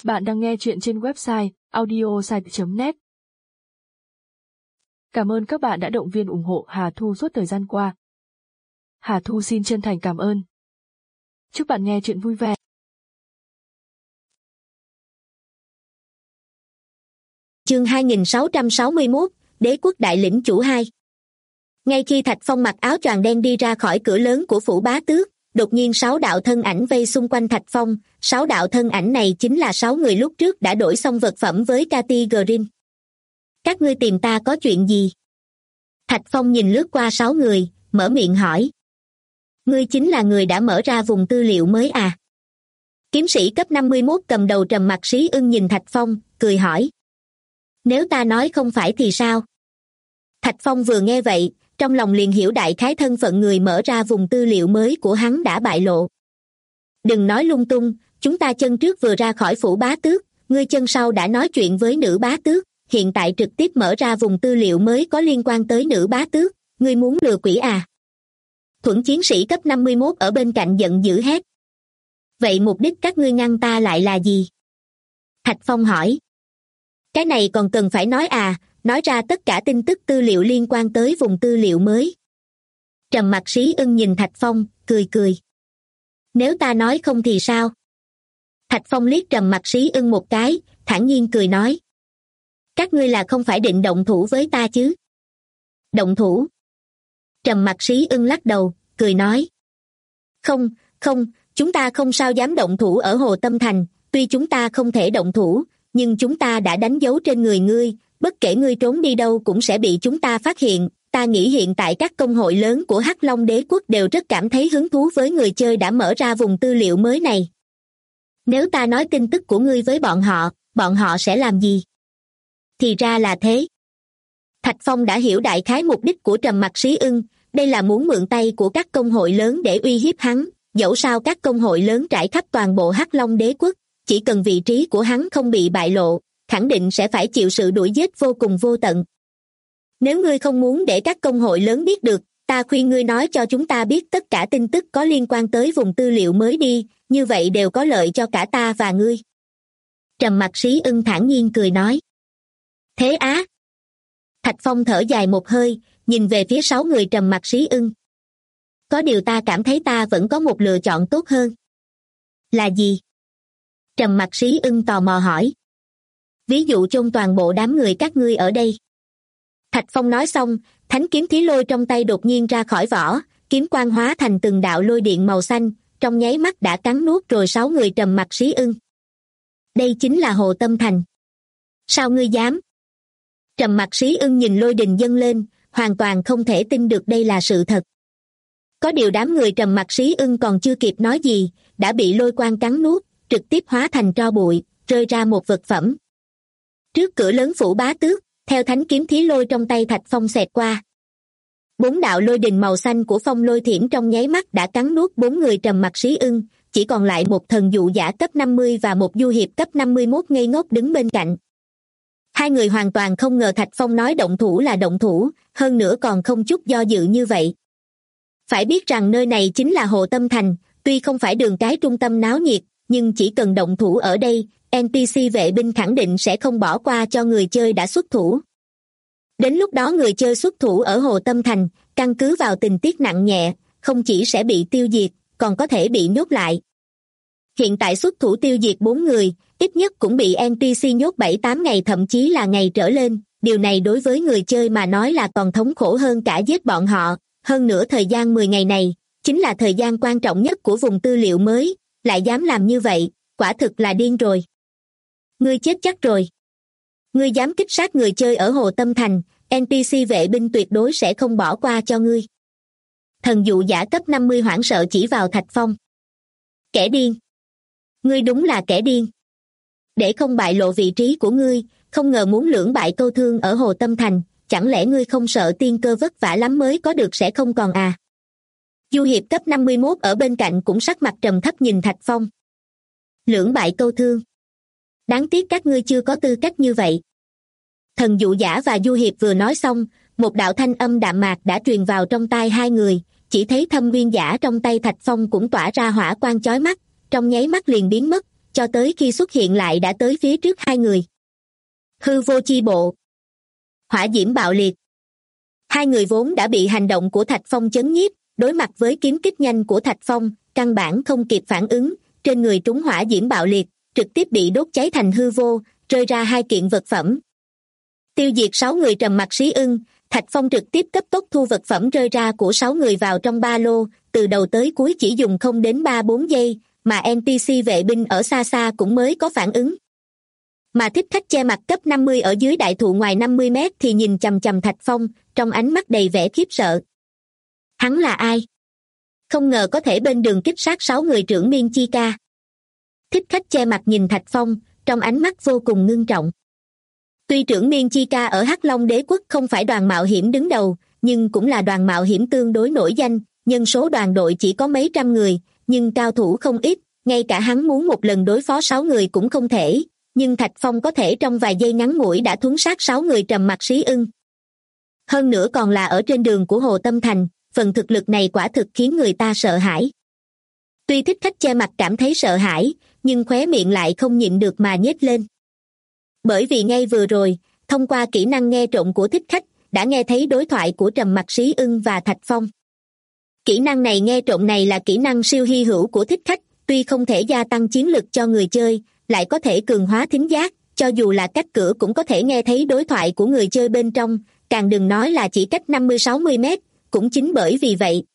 Bạn đang nghe chuyện trên website audiosite.net. Cảm ơn các bạn đã động viên ủng hộ Hà Thu suốt thời gian qua. Hà Thu xin chân thành cảm ơn. Chúc bạn nghe chuyện vui vẻ. Chương 2661, Đế quốc đại lĩnh chủ 2. Ngay khi Thạch Phong mặc áo choàng đen đi ra khỏi cửa lớn của phủ bá tước, đột nhiên 6 đạo thân ảnh vây xung quanh Thạch Phong. 6 đạo thân ảnh này chính là 6 người lúc trước đã đổi xong vật phẩm với Cathy Green. Các ngươi tìm ta có chuyện gì? Thạch Phong nhìn lướt qua 6 người, mở miệng hỏi. Ngươi chính là người đã mở ra vùng tư liệu mới à? Kiếm sĩ cấp 51 cầm đầu trầm mặc Sĩ Ưng nhìn Thạch Phong, cười hỏi. Nếu ta nói không phải thì sao? Thạch Phong vừa nghe vậy, trong lòng liền hiểu đại khái thân phận người mở ra vùng tư liệu mới của hắn đã bại lộ. Đừng nói lung tung, chúng ta chân trước vừa ra khỏi phủ bá tước, ngươi chân sau đã nói chuyện với nữ bá tước, hiện tại trực tiếp mở ra vùng tư liệu mới có liên quan tới nữ bá tước, ngươi muốn lừa quỷ à? Thuẫn chiến sĩ cấp 51 ở bên cạnh giận dữ hét. Vậy mục đích các ngươi ngăn ta lại là gì? Thạch Phong hỏi. Cái này còn cần phải nói à, nói ra tất cả tin tức tư liệu liên quan tới vùng tư liệu mới. Trầm mặc Sĩ Ưng nhìn Thạch Phong, cười cười. Nếu ta nói không thì sao? Thạch Phong liếc Trầm mặc Sĩ Ưng một cái, thản nhiên cười nói. Các ngươi là không phải định động thủ với ta chứ? Động thủ? Trầm mặc Sĩ Ưng lắc đầu, cười nói. Không, chúng ta không sao dám động thủ ở Hồ Tâm Thành, tuy chúng ta không thể động thủ, nhưng chúng ta đã đánh dấu trên người ngươi, bất kể ngươi trốn đi đâu cũng sẽ bị chúng ta phát hiện. Ta nghĩ hiện tại các công hội lớn của Hắc Long Đế quốc đều rất cảm thấy hứng thú với người chơi đã mở ra vùng tư liệu mới này. Nếu ta nói tin tức của ngươi với bọn họ sẽ làm gì? Thì ra là thế. Thạch Phong đã hiểu đại khái mục đích của Trầm mặc Sĩ Ưng, đây là muốn mượn tay của các công hội lớn để uy hiếp hắn, dẫu sao các công hội lớn trải khắp toàn bộ Hắc Long Đế quốc, chỉ cần vị trí của hắn không bị bại lộ, khẳng định sẽ phải chịu sự đuổi giết vô cùng vô tận. Nếu ngươi không muốn để các công hội lớn biết được, ta khuyên ngươi nói cho chúng ta biết tất cả tin tức có liên quan tới vùng tư liệu mới đi, như vậy đều có lợi cho cả ta và ngươi. Trầm mặc Sĩ Ưng thản nhiên cười nói. Thế á? Thạch Phong thở dài một hơi, nhìn về phía 6 người Trầm mặc Sĩ Ưng. Có điều ta cảm thấy ta vẫn có một lựa chọn tốt hơn. Là gì? Trầm mặc Sĩ Ưng tò mò hỏi. Ví dụ chôn toàn bộ đám người các ngươi ở đây. Thạch Phong nói xong, thánh kiếm thí lôi trong tay đột nhiên ra khỏi vỏ, kiếm quang hóa thành từng đạo lôi điện màu xanh, trong nháy mắt đã cắn nuốt rồi 6 người Trầm mặc Sĩ Ưng. Đây chính là Hồ Tâm Thành. Sao ngươi dám? Trầm mặc Sĩ Ưng nhìn lôi đình dâng lên, hoàn toàn không thể tin được đây là sự thật. Có điều đám người Trầm mặc Sĩ Ưng còn chưa kịp nói gì, đã bị lôi quang cắn nuốt, trực tiếp hóa thành tro bụi, rơi ra một vật phẩm. Trước cửa lớn phủ bá tước, theo thánh kiếm thí lôi trong tay Thạch Phong xẹt qua. 4 đạo lôi đình màu xanh của phong lôi thiểm trong nháy mắt đã cắn nuốt 4 người Trầm mặc Sĩ Ưng, chỉ còn lại một thần dụ giả cấp 50 và một du hiệp cấp 51 ngây ngốc đứng bên cạnh. Hai người hoàn toàn không ngờ Thạch Phong nói động thủ là động thủ, hơn nữa còn không chút do dự như vậy. Phải biết rằng nơi này chính là Hồ Tâm Thành, tuy không phải đường cái trung tâm náo nhiệt, nhưng chỉ cần động thủ ở đây, NPC vệ binh khẳng định sẽ không bỏ qua cho người chơi đã xuất thủ. Đến lúc đó người chơi xuất thủ ở Hồ Tâm Thành, căn cứ vào tình tiết nặng nhẹ, không chỉ sẽ bị tiêu diệt, còn có thể bị nhốt lại. Hiện tại xuất thủ tiêu diệt 4 người, ít nhất cũng bị NPC nhốt 7-8 ngày thậm chí là ngày trở lên, điều này đối với người chơi mà nói là còn thống khổ hơn cả giết bọn họ, hơn nữa thời gian 10 ngày này, chính là thời gian quan trọng nhất của vùng tư liệu mới, lại dám làm như vậy, quả thực là điên rồi. Ngươi chết chắc rồi. Ngươi dám kích sát người chơi ở Hồ Tâm Thành, NPC vệ binh tuyệt đối sẽ không bỏ qua cho ngươi. Thần dụ giả cấp 50 hoảng sợ chỉ vào Thạch Phong. Kẻ điên. Ngươi đúng là kẻ điên. Để không bại lộ vị trí của ngươi, không ngờ muốn lưỡng bại câu thương ở Hồ Tâm Thành, chẳng lẽ ngươi không sợ tiên cơ vất vả lắm mới có được sẽ không còn à? Du hiệp cấp 51 ở bên cạnh cũng sắc mặt trầm thấp nhìn Thạch Phong. Lưỡng bại câu thương. Đáng tiếc các ngươi chưa có tư cách như vậy. Thần dụ giả và du hiệp vừa nói xong, một đạo thanh âm đạm mạc đã truyền vào trong tai hai người, chỉ thấy thâm viên giả trong tay Thạch Phong cũng tỏa ra hỏa quang chói mắt, trong nháy mắt liền biến mất, cho tới khi xuất hiện lại đã tới phía trước hai người. Hư vô chi bộ. Hỏa diễm bạo liệt. Hai người vốn đã bị hành động của Thạch Phong chấn nhiếp, đối mặt với kiếm kích nhanh của Thạch Phong, căn bản không kịp phản ứng, trên người trúng hỏa diễm bạo liệt, trực tiếp bị đốt cháy thành hư vô, rơi ra hai kiện vật phẩm. Tiêu diệt 6 người trầm mặc Sĩ Ưng, Thạch Phong trực tiếp cấp tốc thu vật phẩm rơi ra của 6 người vào trong ba lô, từ đầu tới cuối chỉ dùng không đến 3-4 giây, mà NPC vệ binh ở xa xa cũng mới có phản ứng. Mà thích khách che mặt cấp 50 ở dưới đại thụ ngoài 50 mét thì nhìn chằm chằm Thạch Phong, trong ánh mắt đầy vẻ khiếp sợ. Hắn là ai? Không ngờ có thể bên đường kích sát 6 người trưởng Miên Chi Ca. Thích khách che mặt nhìn Thạch Phong, trong ánh mắt vô cùng ngưng trọng. Tuy trưởng Miên Chi Ca ở Hắc Long Đế Quốc không phải đoàn mạo hiểm đứng đầu, nhưng cũng là đoàn mạo hiểm tương đối nổi danh, nhân số đoàn đội chỉ có mấy trăm người, nhưng cao thủ không ít, ngay cả hắn muốn một lần đối phó 6 người cũng không thể, nhưng Thạch Phong có thể trong vài giây ngắn ngủi đã thuấn sát 6 người trầm mặc Sĩ Ưng. Hơn nữa còn là ở trên đường của Hồ Tâm Thành, phần thực lực này quả thực khiến người ta sợ hãi. Tuy thích khách che mặt cảm thấy sợ hãi, nhưng khóe miệng lại không nhịn được mà nhếch lên. Bởi vì ngay vừa rồi, thông qua kỹ năng nghe trộm của thích khách, đã nghe thấy đối thoại của trầm mặc Sĩ Ưng và Thạch Phong. Kỹ năng này nghe trộm này là kỹ năng siêu hy hữu của thích khách, tuy không thể gia tăng chiến lực cho người chơi, lại có thể cường hóa thính giác, cho dù là cách cửa cũng có thể nghe thấy đối thoại của người chơi bên trong, càng đừng nói là chỉ cách 50-60 mét, cũng chính bởi vì vậy.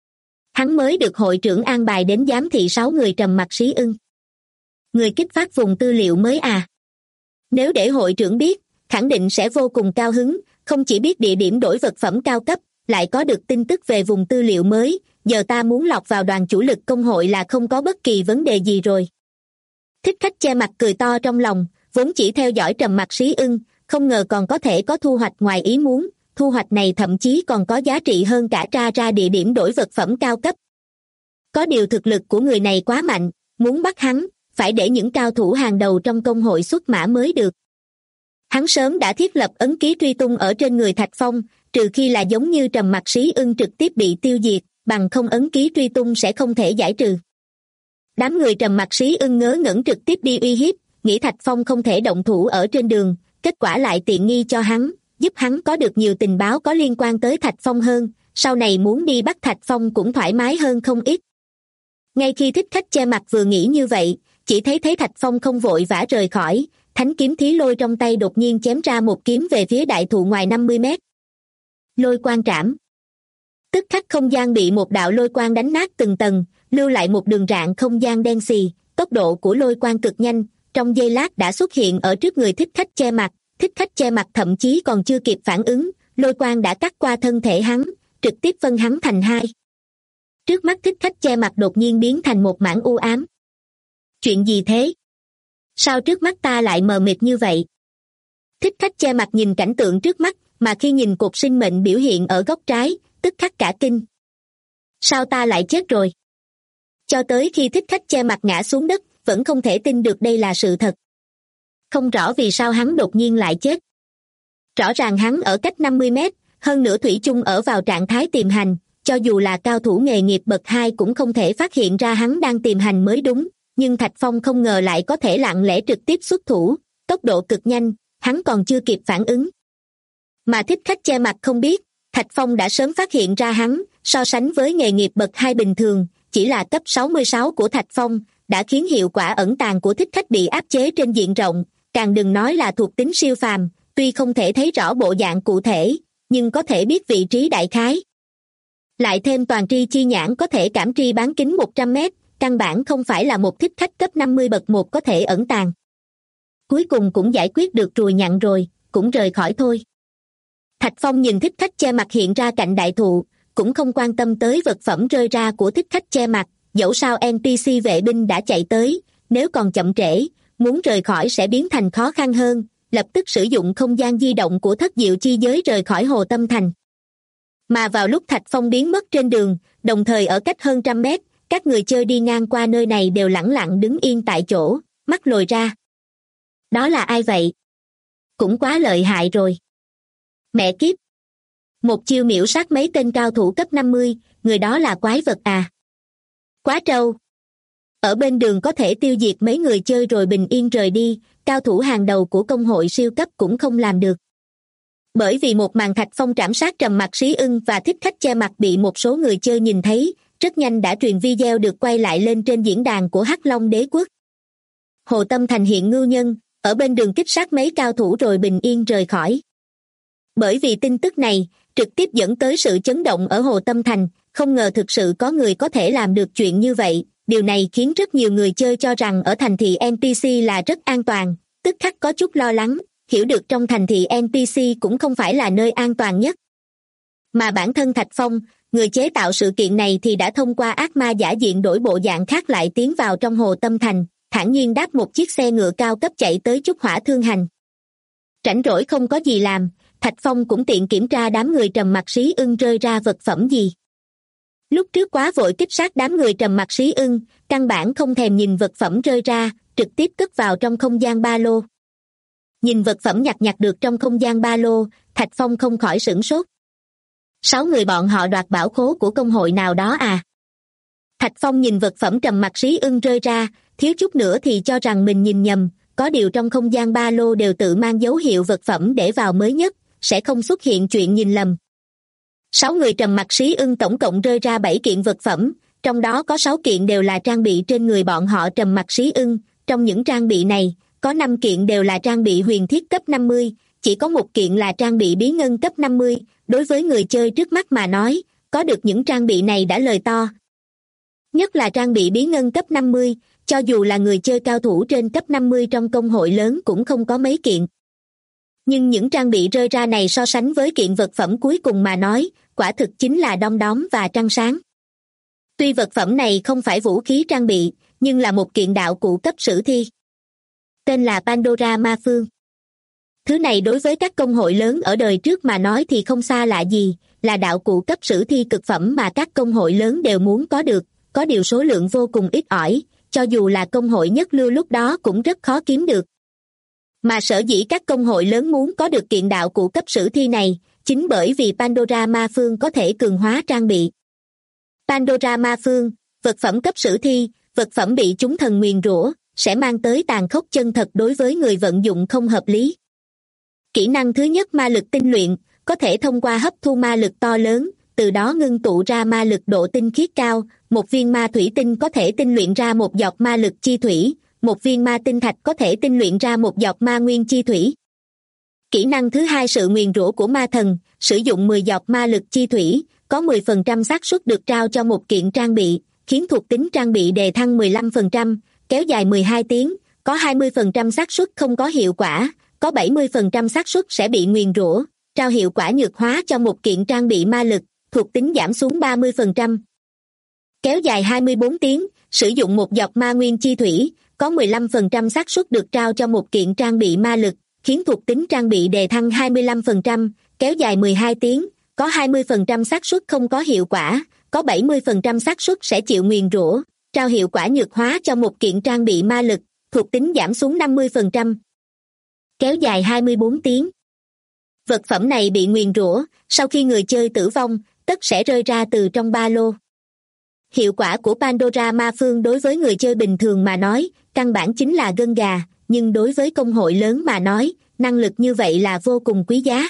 Hắn mới được hội trưởng an bài đến giám thị 6 người trầm mặc Sĩ Ưng. Người kích phát vùng tư liệu mới à? Nếu để hội trưởng biết, khẳng định sẽ vô cùng cao hứng, không chỉ biết địa điểm đổi vật phẩm cao cấp, lại có được tin tức về vùng tư liệu mới, giờ ta muốn lọt vào đoàn chủ lực công hội là không có bất kỳ vấn đề gì rồi. Thích khách che mặt cười to trong lòng, vốn chỉ theo dõi trầm mặc Sĩ Ưng, không ngờ còn có thể có thu hoạch ngoài ý muốn, thu hoạch này thậm chí còn có giá trị hơn cả tra ra địa điểm đổi vật phẩm cao cấp. Có điều thực lực của người này quá mạnh, muốn bắt hắn, phải để những cao thủ hàng đầu trong công hội xuất mã mới được. Hắn sớm đã thiết lập ấn ký truy tung ở trên người Thạch Phong, trừ khi là giống như trầm mặc Sĩ Ưng trực tiếp bị tiêu diệt, bằng không ấn ký truy tung sẽ không thể giải trừ. Đám người trầm mặc Sĩ Ưng ngớ ngẩn trực tiếp đi uy hiếp, nghĩ Thạch Phong không thể động thủ ở trên đường, kết quả lại tiện nghi cho hắn, giúp hắn có được nhiều tình báo có liên quan tới Thạch Phong hơn, sau này muốn đi bắt Thạch Phong cũng thoải mái hơn không ít. Ngay khi thích khách che mặt vừa nghĩ như vậy, chỉ thấy Thạch Phong không vội vã rời khỏi, thánh kiếm thí lôi trong tay đột nhiên chém ra một kiếm về phía đại thụ ngoài 50 mét. Lôi quang trảm. Tức khắc không gian bị một đạo lôi quang đánh nát từng tầng, lưu lại một đường rạn không gian đen xì, tốc độ của lôi quang cực nhanh, trong giây lát đã xuất hiện ở trước người thích khách che mặt, thích khách che mặt thậm chí còn chưa kịp phản ứng, lôi quang đã cắt qua thân thể hắn, trực tiếp phân hắn thành hai. Trước mắt thích khách che mặt đột nhiên biến thành một mảng u ám. Chuyện gì thế? Sao trước mắt ta lại mờ mịt như vậy? Thích khách che mặt nhìn cảnh tượng trước mắt, mà khi nhìn cột sinh mệnh biểu hiện ở góc trái, tức khắc cả kinh. Sao ta lại chết rồi? Cho tới khi thích khách che mặt ngã xuống đất, vẫn không thể tin được đây là sự thật. Không rõ vì sao hắn đột nhiên lại chết. Rõ ràng hắn ở cách 50 mét, hơn nữa thủy chung ở vào trạng thái tìm hành, cho dù là cao thủ nghề nghiệp bậc 2 cũng không thể phát hiện ra hắn đang tìm hành mới đúng, nhưng Thạch Phong không ngờ lại có thể lặng lẽ trực tiếp xuất thủ, tốc độ cực nhanh, hắn còn chưa kịp phản ứng. Mà thích khách che mặt không biết, Thạch Phong đã sớm phát hiện ra hắn, so sánh với nghề nghiệp bậc 2 bình thường, chỉ là cấp 66 của Thạch Phong, đã khiến hiệu quả ẩn tàng của thích khách bị áp chế trên diện rộng, càng đừng nói là thuộc tính siêu phàm, tuy không thể thấy rõ bộ dạng cụ thể, nhưng có thể biết vị trí đại khái. Lại thêm toàn tri chi nhãn có thể cảm tri bán kính 100 mét, căn bản không phải là một thích khách cấp 50 bậc 1 có thể ẩn tàng. Cuối cùng cũng giải quyết được ruồi nhặn rồi, cũng rời khỏi thôi. Thạch Phong nhìn thích khách che mặt hiện ra cạnh đại thụ, cũng không quan tâm tới vật phẩm rơi ra của thích khách che mặt, dẫu sao NPC vệ binh đã chạy tới, nếu còn chậm trễ, muốn rời khỏi sẽ biến thành khó khăn hơn, lập tức sử dụng không gian di động của thất diệu chi giới rời khỏi Hồ Tâm Thành. Mà vào lúc Thạch Phong biến mất trên đường, đồng thời ở cách hơn 100 mét, các người chơi đi ngang qua nơi này đều lẳng lặng đứng yên tại chỗ, mắt lồi ra. Đó là ai vậy? Cũng quá lợi hại rồi. Mẹ kiếp! Một chiêu miểu sát mấy tên cao thủ cấp 50, người đó là quái vật à? Quá trâu! ở bên đường có thể tiêu diệt mấy người chơi rồi bình yên rời đi, cao thủ hàng đầu của công hội siêu cấp cũng không làm được. Bởi vì một màn Thạch Phong trảm sát Trầm Mặc Sĩ Ưng và thích khách che mặt bị một số người chơi nhìn thấy, rất nhanh đã truyền video được quay lại lên trên diễn đàn của Hắc Long Đế Quốc. Hồ Tâm Thành hiện ngưu nhân, ở bên đường kích sát mấy cao thủ rồi bình yên rời khỏi. Bởi vì tin tức này, trực tiếp dẫn tới sự chấn động ở Hồ Tâm Thành, không ngờ thực sự có người có thể làm được chuyện như vậy, điều này khiến rất nhiều người chơi cho rằng ở thành thị NPC là rất an toàn, tức khắc có chút lo lắng, hiểu được trong thành thị NPC cũng không phải là nơi an toàn nhất. Mà bản thân Thạch Phong, người chế tạo sự kiện này thì đã thông qua ác ma giả diện đổi bộ dạng khác lại tiến vào trong Hồ Tâm Thành, thản nhiên đáp một chiếc xe ngựa cao cấp chạy tới Trúc Hỏa Thương Hành. Rảnh rỗi không có gì làm, Thạch Phong cũng tiện kiểm tra đám người Trầm Mặc Sĩ Ưng rơi ra vật phẩm gì. Lúc trước quá vội kích sát đám người Trầm Mặc Sĩ Ưng, căn bản không thèm nhìn vật phẩm rơi ra, trực tiếp cất vào trong không gian ba lô. Nhìn vật phẩm nhặt được trong không gian ba lô, Thạch Phong không khỏi sửng sốt. 6 người bọn họ đoạt bảo khố của công hội nào đó à? Thạch Phong nhìn vật phẩm Trầm Mặc Sĩ Ưng rơi ra, thiếu chút nữa thì cho rằng mình nhìn nhầm, có điều trong không gian ba lô đều tự mang dấu hiệu vật phẩm để vào mới nhất, sẽ không xuất hiện chuyện nhìn lầm. 6 người Trầm Mặc Sĩ Ưng tổng cộng rơi ra 7 kiện vật phẩm, trong đó có 6 kiện đều là trang bị trên người bọn họ Trầm Mặc Sĩ Ưng, trong những trang bị này, có 5 kiện đều là trang bị huyền thiết cấp 50, chỉ có 1 kiện là trang bị bí ngân cấp 50, đối với người chơi trước mắt mà nói, có được những trang bị này đã lời to. Nhất là trang bị bí ngân cấp 50, cho dù là người chơi cao thủ trên cấp 50 trong công hội lớn cũng không có mấy kiện. Nhưng những trang bị rơi ra này so sánh với kiện vật phẩm cuối cùng mà nói, quả thực chính là đom đóm và trăng sáng. Tuy vật phẩm này không phải vũ khí trang bị, nhưng là một kiện đạo cụ cấp sử thi. Tên là Pandora Ma Phương. Thứ này đối với các công hội lớn ở đời trước mà nói thì không xa lạ gì, là đạo cụ cấp sử thi cực phẩm mà các công hội lớn đều muốn có được, có điều số lượng vô cùng ít ỏi, cho dù là công hội nhất lưu lúc đó cũng rất khó kiếm được. Mà sở dĩ các công hội lớn muốn có được kiện đạo cụ cấp sử thi này, chính bởi vì Pandora Ma Phương có thể cường hóa trang bị. Pandora Ma Phương, vật phẩm cấp sử thi, vật phẩm bị chúng thần nguyền rủa, sẽ mang tới tàn khốc chân thật đối với người vận dụng không hợp lý. Kỹ năng thứ nhất ma lực tinh luyện, có thể thông qua hấp thu ma lực to lớn, từ đó ngưng tụ ra ma lực độ tinh khiết cao, một viên ma thủy tinh có thể tinh luyện ra một giọt ma lực chi thủy, một viên ma tinh thạch có thể tinh luyện ra một giọt ma nguyên chi thủy. Kỹ năng thứ hai sự nguyền rủa của ma thần, sử dụng 10 giọt ma lực chi thủy, có 10% xác suất được trao cho một kiện trang bị, khiến thuộc tính trang bị đề thăng 15%, kéo dài 12 tiếng, có 20% xác suất không có hiệu quả, có 70% xác suất sẽ bị nguyền rủa, trao hiệu quả nhược hóa cho một kiện trang bị ma lực, thuộc tính giảm xuống 30%. Kéo dài 24 tiếng, sử dụng một giọt ma nguyên chi thủy, có 15% xác suất được trao cho một kiện trang bị ma lực, khiến thuộc tính trang bị đề thăng 25%, kéo dài 12 tiếng, có 20% xác suất không có hiệu quả, có 70% xác suất sẽ chịu nguyền rủa, trao hiệu quả nhược hóa cho một kiện trang bị ma lực, thuộc tính giảm xuống 50%. Kéo dài 24 tiếng. Vật phẩm này bị nguyền rủa, sau khi người chơi tử vong, tất sẽ rơi ra từ trong ba lô. Hiệu quả của Pandora Ma Phương đối với người chơi bình thường mà nói, căn bản chính là gân gà, nhưng đối với công hội lớn mà nói, năng lực như vậy là vô cùng quý giá.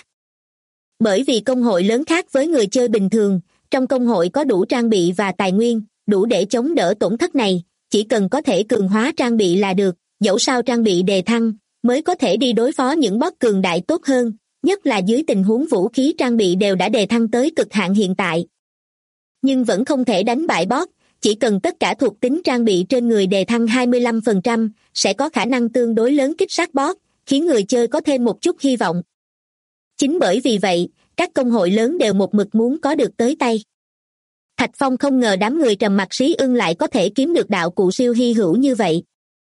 Bởi vì công hội lớn khác với người chơi bình thường, trong công hội có đủ trang bị và tài nguyên, đủ để chống đỡ tổn thất này, chỉ cần có thể cường hóa trang bị là được, dẫu sao trang bị đề thăng, mới có thể đi đối phó những boss cường đại tốt hơn, nhất là dưới tình huống vũ khí trang bị đều đã đề thăng tới cực hạn hiện tại. Nhưng vẫn không thể đánh bại boss, chỉ cần tất cả thuộc tính trang bị trên người đề thăng 25%, sẽ có khả năng tương đối lớn kích sát boss, khiến người chơi có thêm một chút hy vọng. Chính bởi vì vậy, các công hội lớn đều một mực muốn có được tới tay. Thạch Phong không ngờ đám người Trầm Mặc Sĩ Ưng lại có thể kiếm được đạo cụ siêu hy hữu như vậy.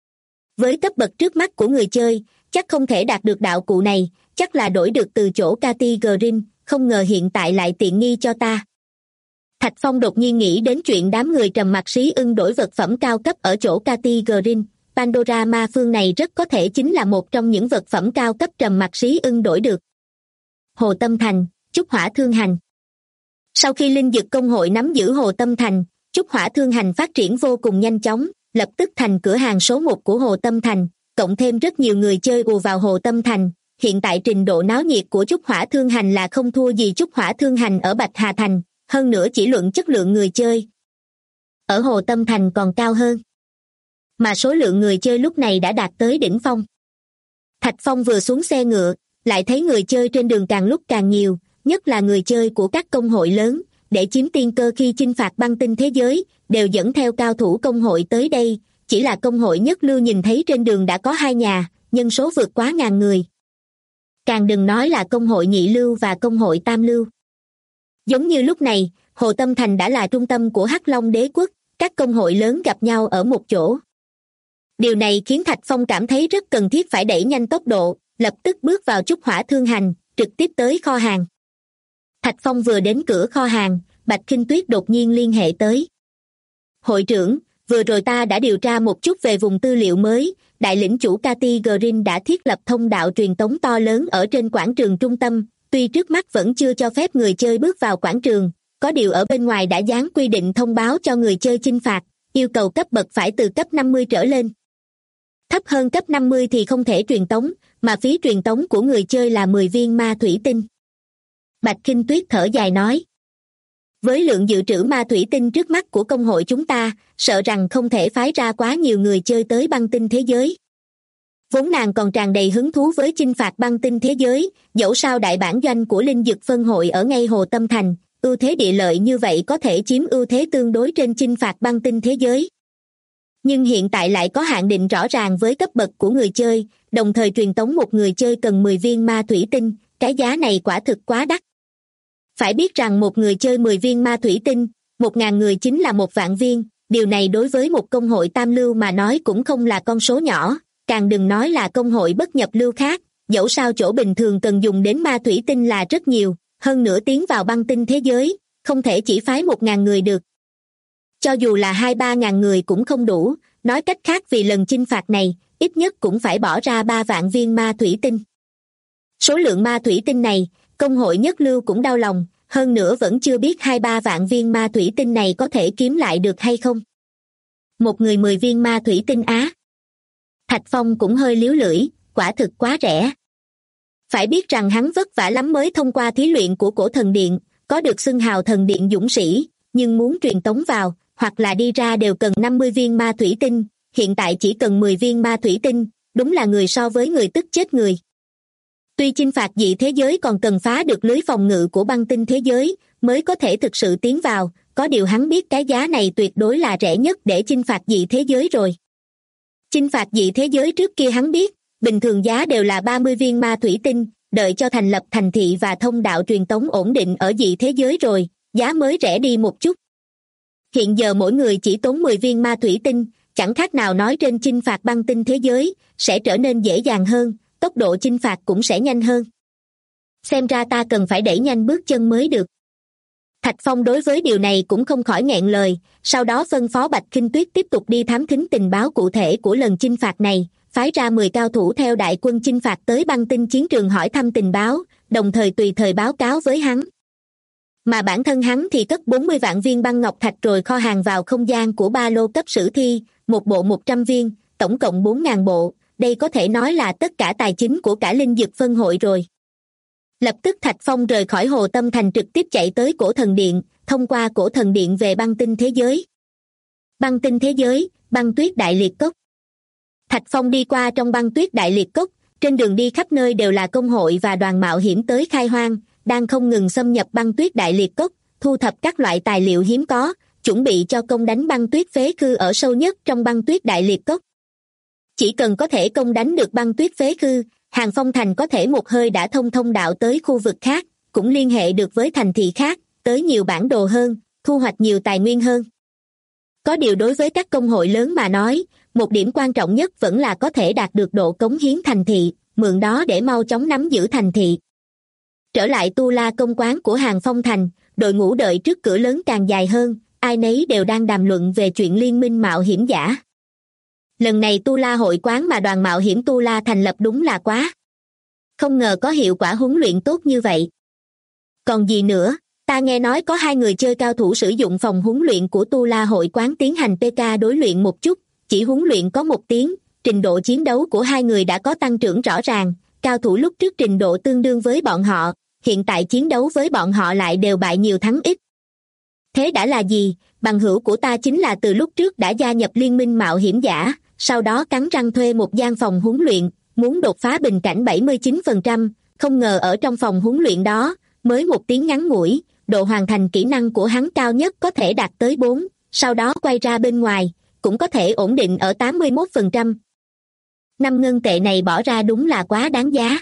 Với cấp bậc trước mắt của người chơi, chắc không thể đạt được đạo cụ này, chắc là đổi được từ chỗ Cathy Green, không ngờ hiện tại lại tiện nghi cho ta. Thạch Phong đột nhiên nghĩ đến chuyện đám người Trầm Mặc Sĩ Ưng đổi vật phẩm cao cấp ở chỗ Cathy Green, Pandora Ma Phương này rất có thể chính là một trong những vật phẩm cao cấp Trầm Mặc Sĩ Ưng đổi được. Hồ Tâm Thành, Trúc Hỏa Thương Hành. Sau khi Linh Dực công hội nắm giữ Hồ Tâm Thành, Trúc Hỏa Thương Hành phát triển vô cùng nhanh chóng, lập tức thành cửa hàng số 1 của Hồ Tâm Thành, cộng thêm rất nhiều người chơi ùa vào Hồ Tâm Thành. Hiện tại trình độ náo nhiệt của Trúc Hỏa Thương Hành là không thua gì Trúc Hỏa Thương Hành ở Bạch Hà Thành, hơn nữa chỉ luận chất lượng người chơi, ở Hồ Tâm Thành còn cao hơn. Mà số lượng người chơi lúc này đã đạt tới đỉnh phong. Thạch Phong vừa xuống xe ngựa, lại thấy người chơi trên đường càng lúc càng nhiều, nhất là người chơi của các công hội lớn, để chiếm tiên cơ khi chinh phạt băng tinh thế giới, đều dẫn theo cao thủ công hội tới đây. Chỉ là công hội nhất lưu nhìn thấy trên đường đã có 2 nhà, nhân số vượt quá 1000 người. Càng đừng nói là công hội nhị lưu và công hội tam lưu. Giống như lúc này, Hồ Tâm Thành đã là trung tâm của Hắc Long Đế quốc, các công hội lớn gặp nhau ở một chỗ. Điều này khiến Thạch Phong cảm thấy rất cần thiết phải đẩy nhanh tốc độ, lập tức bước vào Trúc Hỏa Thương Hành, trực tiếp tới kho hàng. Thạch Phong vừa đến cửa kho hàng, Bạch Khinh Tuyết đột nhiên liên hệ tới. Hội trưởng, vừa rồi ta đã điều tra một chút về vùng tư liệu mới, đại lĩnh chủ Cathy Green đã thiết lập thông đạo truyền tống to lớn ở trên quảng trường trung tâm, tuy trước mắt vẫn chưa cho phép người chơi bước vào quảng trường, có điều ở bên ngoài đã dán quy định thông báo cho người chơi chinh phạt, yêu cầu cấp bậc phải từ cấp 50 trở lên. Thấp hơn cấp 50 thì không thể truyền tống, mà phí truyền tống của người chơi là 10 viên ma thủy tinh. Bạch Khinh Tuyết thở dài nói. Với lượng dự trữ ma thủy tinh trước mắt của công hội chúng ta, sợ rằng không thể phái ra quá nhiều người chơi tới băng tinh thế giới. Vốn nàng còn tràn đầy hứng thú với chinh phạt băng tinh thế giới, dẫu sao đại bản doanh của Linh Dực phân hội ở ngay Hồ Tâm Thành, ưu thế địa lợi như vậy có thể chiếm ưu thế tương đối trên chinh phạt băng tinh thế giới. Nhưng hiện tại lại có hạn định rõ ràng với cấp bậc của người chơi, đồng thời truyền tống một người chơi cần 10 viên ma thủy tinh, cái giá này quả thực quá đắt. Phải biết rằng một người chơi 10 viên ma thủy tinh, 1000 người chính là 1.000.000 viên, điều này đối với một công hội tam lưu mà nói cũng không là con số nhỏ, càng đừng nói là công hội bất nhập lưu khác, dẫu sao chỗ bình thường cần dùng đến ma thủy tinh là rất nhiều, hơn nữa tiến vào băng tinh thế giới, không thể chỉ phái 1000 người được. Cho dù là 2-3 ngàn người cũng không đủ, nói cách khác vì lần chinh phạt này, ít nhất cũng phải bỏ ra 3 vạn viên ma thủy tinh. Số lượng ma thủy tinh này, công hội nhất lưu cũng đau lòng, hơn nữa vẫn chưa biết 2-3 vạn viên ma thủy tinh này có thể kiếm lại được hay không. Một người 10 viên ma thủy tinh á. Thạch Phong cũng hơi líu lưỡi, quả thực quá rẻ. Phải biết rằng hắn vất vả lắm mới thông qua thí luyện của cổ thần điện, có được xưng hào thần điện dũng sĩ, nhưng muốn truyền tống vào, hoặc là đi ra đều cần 50 viên ma thủy tinh, hiện tại chỉ cần 10 viên ma thủy tinh, đúng là người so với người tức chết người. Tuy chinh phạt dị thế giới còn cần phá được lưới phòng ngự của băng tinh thế giới, mới có thể thực sự tiến vào, có điều hắn biết cái giá này tuyệt đối là rẻ nhất để chinh phạt dị thế giới rồi. Chinh phạt dị thế giới trước kia hắn biết, bình thường giá đều là 30 viên ma thủy tinh, đợi cho thành lập thành thị và thông đạo truyền tống ổn định ở dị thế giới rồi, giá mới rẻ đi một chút. Hiện giờ mỗi người chỉ tốn 10 viên ma thủy tinh, chẳng khác nào nói trên chinh phạt băng tinh thế giới, sẽ trở nên dễ dàng hơn, tốc độ chinh phạt cũng sẽ nhanh hơn. Xem ra ta cần phải đẩy nhanh bước chân mới được. Thạch Phong đối với điều này cũng không khỏi nghẹn lời, sau đó phân phó Bạch Khinh Tuyết tiếp tục đi thám thính tình báo cụ thể của lần chinh phạt này, phái ra 10 cao thủ theo đại quân chinh phạt tới băng tinh chiến trường hỏi thăm tình báo, đồng thời tùy thời báo cáo với hắn. Mà bản thân hắn thì cất 40 vạn viên băng ngọc thạch rồi kho hàng vào không gian của ba lô cấp sử thi, một bộ 100 viên, tổng cộng 4.000 bộ, đây có thể nói là tất cả tài chính của cả Linh Dực phân hội rồi. Lập tức Thạch Phong rời khỏi Hồ Tâm Thành trực tiếp chạy tới cổ thần điện, thông qua cổ thần điện về băng tinh thế giới. Băng tinh thế giới, băng tuyết đại liệt cốc. Thạch Phong đi qua trong băng tuyết đại liệt cốc, trên đường đi khắp nơi đều là công hội và đoàn mạo hiểm tới khai hoang, đang không ngừng xâm nhập băng tuyết đại liệt cốc, thu thập các loại tài liệu hiếm có, chuẩn bị cho công đánh băng tuyết phế khư ở sâu nhất trong băng tuyết đại liệt cốc. Chỉ cần có thể công đánh được băng tuyết phế khư, Hàng Phong Thành có thể một hơi đã thông đạo tới khu vực khác, cũng liên hệ được với thành thị khác, tới nhiều bản đồ hơn, thu hoạch nhiều tài nguyên hơn. Có điều đối với các công hội lớn mà nói, một điểm quan trọng nhất vẫn là có thể đạt được độ cống hiến thành thị, mượn đó để mau chóng nắm giữ thành thị. Trở lại Tu La công quán của Hàng Phong Thành, đội ngũ đợi trước cửa lớn càng dài hơn, ai nấy đều đang đàm luận về chuyện liên minh mạo hiểm giả. Lần này Tu La hội quán mà đoàn mạo hiểm Tu La thành lập đúng là quá. Không ngờ có hiệu quả huấn luyện tốt như vậy. Còn gì nữa, ta nghe nói có 2 người chơi cao thủ sử dụng phòng huấn luyện của Tu La hội quán tiến hành PK đối luyện một chút, chỉ huấn luyện có 1 tiếng, trình độ chiến đấu của hai người đã có tăng trưởng rõ ràng, cao thủ lúc trước trình độ tương đương với bọn họ, hiện tại chiến đấu với bọn họ lại đều bại nhiều thắng ít. Thế đã là gì? Bằng hữu của ta chính là từ lúc trước đã gia nhập liên minh mạo hiểm giả, sau đó cắn răng thuê một gian phòng huấn luyện, muốn đột phá bình cảnh 79%, không ngờ ở trong phòng huấn luyện đó, mới 1 tiếng ngắn ngủi, độ hoàn thành kỹ năng của hắn cao nhất có thể đạt tới 4, sau đó quay ra bên ngoài, cũng có thể ổn định ở 81%. 5 ngân tệ này bỏ ra đúng là quá đáng giá.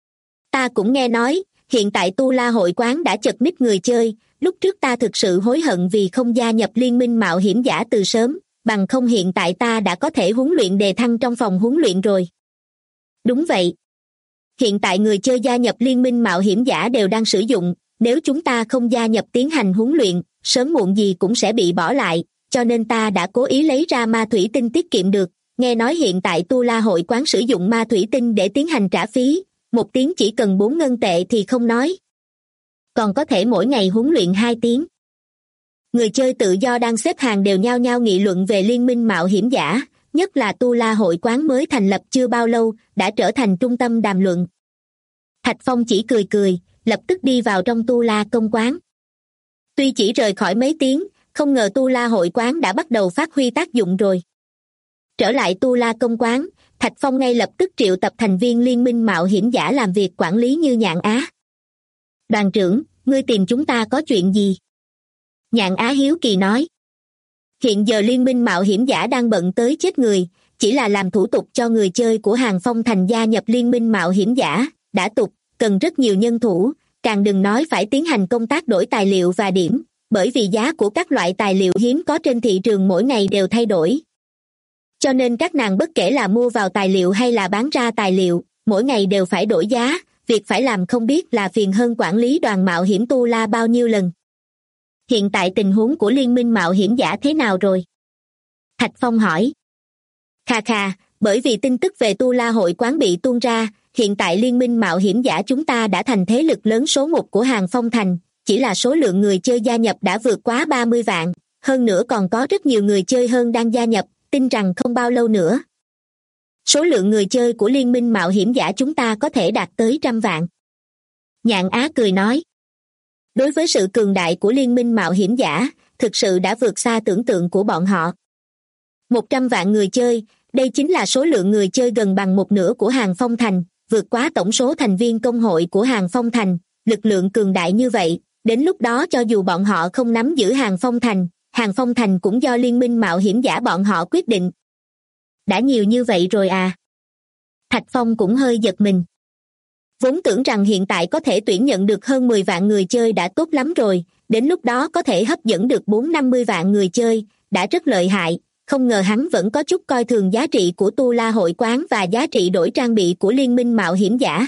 Ta cũng nghe nói, hiện tại Tu La hội quán đã chật ních người chơi, lúc trước ta thực sự hối hận vì không gia nhập liên minh mạo hiểm giả từ sớm, bằng không hiện tại ta đã có thể huấn luyện đề thăng trong phòng huấn luyện rồi. Đúng vậy. Hiện tại người chơi gia nhập liên minh mạo hiểm giả đều đang sử dụng, nếu chúng ta không gia nhập tiến hành huấn luyện, sớm muộn gì cũng sẽ bị bỏ lại, cho nên ta đã cố ý lấy ra ma thủy tinh tiết kiệm được. Nghe nói hiện tại Tu La hội quán sử dụng ma thủy tinh để tiến hành trả phí, 1 tiếng chỉ cần 4 ngân tệ thì không nói. Còn có thể mỗi ngày huấn luyện 2 tiếng. Người chơi tự do đang xếp hàng đều nhao nhao nghị luận về liên minh mạo hiểm giả, nhất là Tu La hội quán mới thành lập chưa bao lâu, đã trở thành trung tâm đàm luận. Thạch Phong chỉ cười cười, lập tức đi vào trong Tu La công quán. Tuy chỉ rời khỏi mấy tiếng, không ngờ Tu La hội quán đã bắt đầu phát huy tác dụng rồi. Trở lại Tu La công quán, Thạch Phong ngay lập tức triệu tập thành viên liên minh mạo hiểm giả làm việc quản lý như Nhạn Á. Đoàn trưởng, ngươi tìm chúng ta có chuyện gì? Nhạn Á hiếu kỳ nói. Hiện giờ liên minh mạo hiểm giả đang bận tới chết người, chỉ là làm thủ tục cho người chơi của Hàng Phong Thành gia nhập liên minh mạo hiểm giả, đã tục, cần rất nhiều nhân thủ, càng đừng nói phải tiến hành công tác đổi tài liệu và điểm, bởi vì giá của các loại tài liệu hiếm có trên thị trường mỗi ngày đều thay đổi. Cho nên các nàng bất kể là mua vào tài liệu hay là bán ra tài liệu, mỗi ngày đều phải đổi giá, việc phải làm không biết là phiền hơn quản lý đoàn mạo hiểm Tu La bao nhiêu lần. Hiện tại tình huống của liên minh mạo hiểm giả thế nào rồi? Thạch Phong hỏi. Khà khà, bởi vì tin tức về Tu La hội quán bị tuôn ra, hiện tại liên minh mạo hiểm giả chúng ta đã thành thế lực lớn số 1 của Hàng Phong Thành, chỉ là số lượng người chơi gia nhập đã vượt quá 30 vạn, hơn nữa còn có rất nhiều người chơi hơn đang gia nhập, tin rằng không bao lâu nữa. Số lượng người chơi của liên minh mạo hiểm giả chúng ta có thể đạt tới 100 vạn. Nhạn Á cười nói. Đối với sự cường đại của liên minh mạo hiểm giả, thực sự đã vượt xa tưởng tượng của bọn họ. 100 vạn người chơi, đây chính là số lượng người chơi gần bằng 1/2 của Hàng Phong Thành, vượt quá tổng số thành viên công hội của Hàng Phong Thành, lực lượng cường đại như vậy, đến lúc đó cho dù bọn họ không nắm giữ Hàng Phong Thành cũng do liên minh mạo hiểm giả bọn họ quyết định. Đã nhiều như vậy rồi à? Thạch Phong cũng hơi giật mình. Vốn tưởng rằng hiện tại có thể tuyển nhận được hơn 10 vạn người chơi đã tốt lắm rồi, đến lúc đó có thể hấp dẫn được 4-50 vạn người chơi, đã rất lợi hại, không ngờ hắn vẫn có chút coi thường giá trị của Tu La hội quán và giá trị đổi trang bị của liên minh mạo hiểm giả.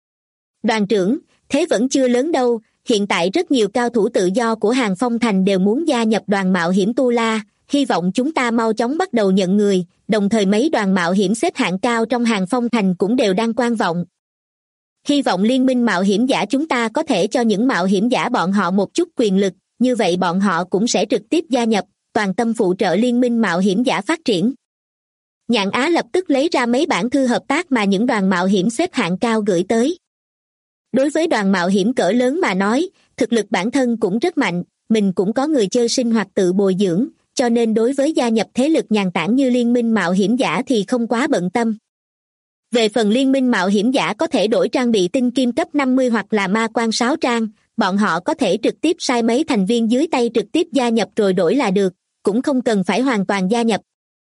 Đoàn trưởng, thế vẫn chưa lớn đâu, hiện tại rất nhiều cao thủ tự do của Hàng Phong Thành đều muốn gia nhập đoàn mạo hiểm Tu La, hy vọng chúng ta mau chóng bắt đầu nhận người, đồng thời mấy đoàn mạo hiểm xếp hạng cao trong Hàng Phong Thành cũng đều đang quan vọng. Hy vọng liên minh mạo hiểm giả chúng ta có thể cho những mạo hiểm giả bọn họ một chút quyền lực, như vậy bọn họ cũng sẽ trực tiếp gia nhập, toàn tâm phụ trợ liên minh mạo hiểm giả phát triển. Nhạn Á lập tức lấy ra mấy bản thư hợp tác mà những đoàn mạo hiểm xếp hạng cao gửi tới. Đối với đoàn mạo hiểm cỡ lớn mà nói, thực lực bản thân cũng rất mạnh, mình cũng có người chơi sinh hoạt tự bồi dưỡng, cho nên đối với gia nhập thế lực nhàn tản như liên minh mạo hiểm giả thì không quá bận tâm. Về phần liên minh mạo hiểm giả có thể đổi trang bị tinh kim cấp 50 hoặc là ma quan 6 trang, bọn họ có thể trực tiếp sai mấy thành viên dưới tay trực tiếp gia nhập rồi đổi là được, cũng không cần phải hoàn toàn gia nhập.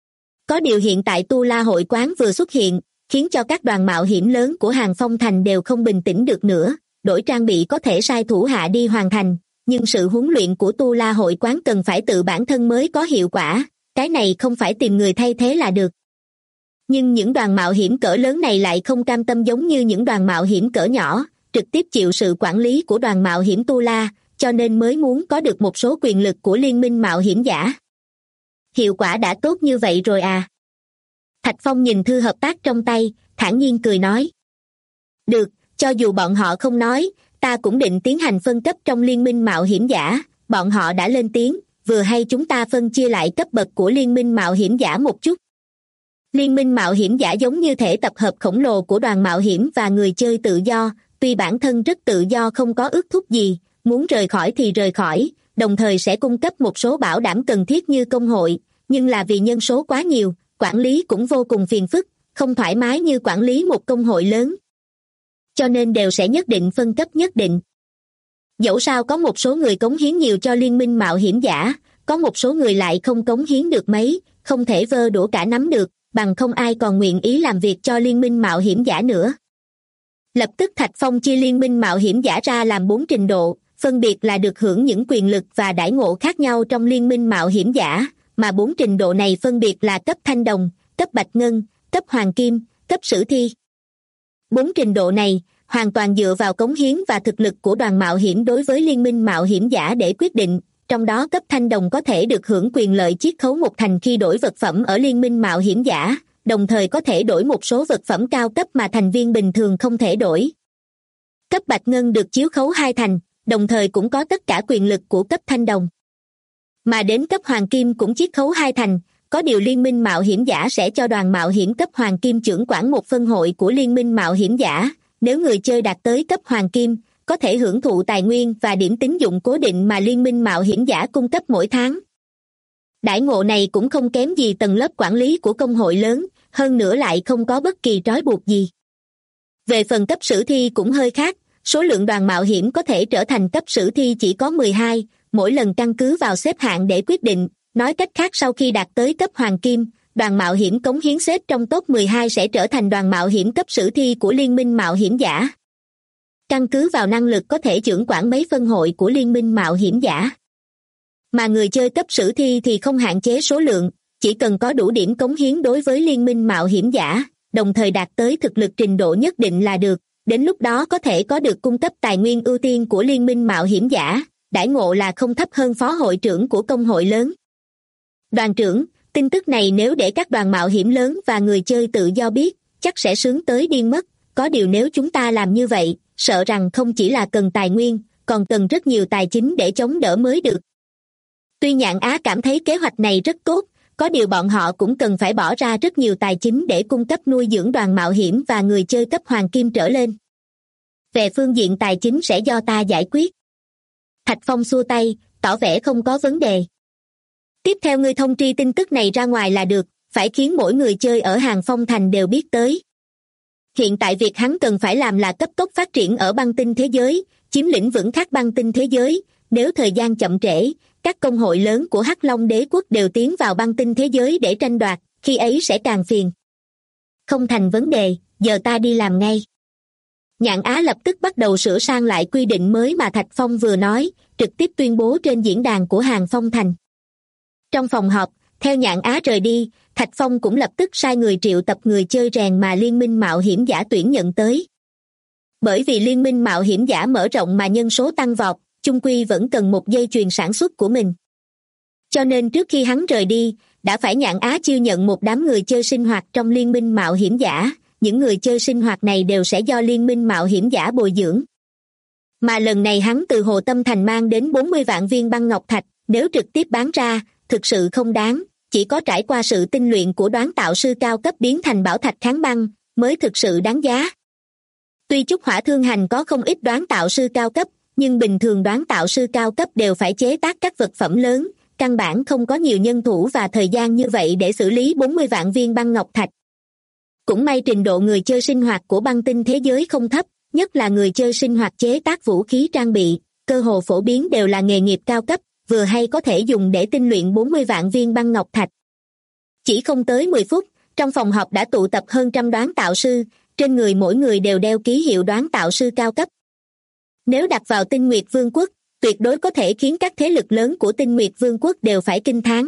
Có điều hiện tại Tu La hội quán vừa xuất hiện, khiến cho các đoàn mạo hiểm lớn của Hàng Phong Thành đều không bình tĩnh được nữa, đổi trang bị có thể sai thủ hạ đi hoàn thành, nhưng sự huấn luyện của Tu La hội quán cần phải tự bản thân mới có hiệu quả, cái này không phải tìm người thay thế là được. Nhưng những đoàn mạo hiểm cỡ lớn này lại không cam tâm giống như những đoàn mạo hiểm cỡ nhỏ, trực tiếp chịu sự quản lý của đoàn mạo hiểm Tu La, cho nên mới muốn có được một số quyền lực của liên minh mạo hiểm giả. Hiệu quả đã tốt như vậy rồi à? Thạch Phong nhìn thư hợp tác trong tay, thản nhiên cười nói. Được, cho dù bọn họ không nói, ta cũng định tiến hành phân cấp trong liên minh mạo hiểm giả, bọn họ đã lên tiếng, vừa hay chúng ta phân chia lại cấp bậc của liên minh mạo hiểm giả một chút, Liên minh mạo hiểm giả giống như thể tập hợp khổng lồ của đoàn mạo hiểm và người chơi tự do, tuy bản thân rất tự do không có ước thúc gì, muốn rời khỏi thì rời khỏi, đồng thời sẽ cung cấp một số bảo đảm cần thiết như công hội, nhưng là vì nhân số quá nhiều, quản lý cũng vô cùng phiền phức, không thoải mái như quản lý một công hội lớn. Cho nên đều sẽ nhất định phân cấp nhất định. Dẫu sao có một số người cống hiến nhiều cho liên minh mạo hiểm giả, có một số người lại không cống hiến được mấy, không thể vơ đũa cả nắm được, bằng không ai còn nguyện ý làm việc cho liên minh mạo hiểm giả nữa. Lập tức Thạch Phong chia liên minh mạo hiểm giả ra làm 4 trình độ, phân biệt là được hưởng những quyền lực và đãi ngộ khác nhau trong liên minh mạo hiểm giả, mà 4 trình độ này phân biệt là cấp thanh đồng, cấp bạch ngân, cấp hoàng kim, cấp sử thi. 4 trình độ này hoàn toàn dựa vào cống hiến và thực lực của đoàn mạo hiểm đối với liên minh mạo hiểm giả để quyết định, trong đó cấp thanh đồng có thể được hưởng quyền lợi chiết khấu 1/10 khi đổi vật phẩm ở liên minh mạo hiểm giả, đồng thời có thể đổi một số vật phẩm cao cấp mà thành viên bình thường không thể đổi. Cấp bạch ngân được chiếu khấu 2/10, đồng thời cũng có tất cả quyền lực của cấp thanh đồng. Mà đến cấp hoàng kim cũng chiết khấu 2/10, có điều liên minh mạo hiểm giả sẽ cho đoàn mạo hiểm cấp hoàng kim trưởng quản một phân hội của liên minh mạo hiểm giả, nếu người chơi đạt tới cấp hoàng kim, có thể hưởng thụ tài nguyên và điểm tín dụng cố định mà liên minh mạo hiểm giả cung cấp mỗi tháng. Đãi ngộ này cũng không kém gì tầng lớp quản lý của công hội lớn, hơn nữa lại không có bất kỳ trói buộc gì. Về phần cấp sử thi cũng hơi khác, số lượng đoàn mạo hiểm có thể trở thành cấp sử thi chỉ có 12, mỗi lần căn cứ vào xếp hạng để quyết định, nói cách khác sau khi đạt tới cấp hoàng kim, đoàn mạo hiểm cống hiến xếp trong top 12 sẽ trở thành đoàn mạo hiểm cấp sử thi của liên minh mạo hiểm giả. Căn cứ vào năng lực có thể trưởng quản mấy phân hội của liên minh mạo hiểm giả. Mà người chơi cấp sử thi thì không hạn chế số lượng, chỉ cần có đủ điểm cống hiến đối với liên minh mạo hiểm giả, đồng thời đạt tới thực lực trình độ nhất định là được, đến lúc đó có thể có được cung cấp tài nguyên ưu tiên của liên minh mạo hiểm giả, đãi ngộ là không thấp hơn phó hội trưởng của công hội lớn. Đoàn trưởng, tin tức này nếu để các đoàn mạo hiểm lớn và người chơi tự do biết, chắc sẽ sướng tới điên mất, có điều nếu chúng ta làm như vậy, sợ rằng không chỉ là cần tài nguyên, còn cần rất nhiều tài chính để chống đỡ mới được. Tuy Nhạn Á cảm thấy kế hoạch này rất tốt, có điều bọn họ cũng cần phải bỏ ra rất nhiều tài chính để cung cấp nuôi dưỡng đoàn mạo hiểm và người chơi cấp hoàng kim trở lên. Về phương diện tài chính sẽ do ta giải quyết. Thạch Phong xua tay, tỏ vẻ không có vấn đề. Tiếp theo ngươi thông tri tin tức này ra ngoài là được, phải khiến mỗi người chơi ở Hàng Phong Thành đều biết tới. Hiện tại việc hắn cần phải làm là cấp tốc phát triển ở băng tinh thế giới, chiếm lĩnh vững chắc băng tinh thế giới, nếu thời gian chậm trễ, các công hội lớn của Hắc Long Đế quốc đều tiến vào băng tinh thế giới để tranh đoạt, khi ấy sẽ càng phiền. Không thành vấn đề, giờ ta đi làm ngay. Nhạn Á lập tức bắt đầu sửa sang lại quy định mới mà Thạch Phong vừa nói, trực tiếp tuyên bố trên diễn đàn của Hàng Phong Thành. Trong phòng họp, theo Nhạn Á rời đi, Thạch Phong cũng lập tức sai người triệu tập người chơi rèn mà liên minh mạo hiểm giả tuyển nhận tới. Bởi vì liên minh mạo hiểm giả mở rộng mà nhân số tăng vọt, chung quy vẫn cần một dây chuyền sản xuất của mình. Cho nên trước khi hắn rời đi, đã phải Nhạn Á chiêu nhận một đám người chơi sinh hoạt trong liên minh mạo hiểm giả, những người chơi sinh hoạt này đều sẽ do liên minh mạo hiểm giả bồi dưỡng. Mà lần này hắn từ Hồ Tâm Thành mang đến 40 vạn viên băng ngọc thạch, nếu trực tiếp bán ra, thực sự không đáng, chỉ có trải qua sự tinh luyện của đoán tạo sư cao cấp biến thành bảo thạch kháng băng, mới thực sự đáng giá. Tuy Trúc Hỏa Thương Hành có không ít đoán tạo sư cao cấp, nhưng bình thường đoán tạo sư cao cấp đều phải chế tác các vật phẩm lớn, căn bản không có nhiều nhân thủ và thời gian như vậy để xử lý 40 vạn viên băng ngọc thạch. Cũng may trình độ người chơi sinh hoạt của băng tinh thế giới không thấp, nhất là người chơi sinh hoạt chế tác vũ khí trang bị, cơ hồ phổ biến đều là nghề nghiệp cao cấp, vừa hay có thể dùng để tinh luyện 40 vạn viên băng ngọc thạch. Chỉ không tới 10 phút, trong phòng họp đã tụ tập hơn trăm đoán tạo sư, trên người mỗi người đều đeo ký hiệu đoán tạo sư cao cấp. Nếu đặt vào Tinh Nguyệt Vương quốc, tuyệt đối có thể khiến các thế lực lớn của Tinh Nguyệt Vương quốc đều phải kinh thán.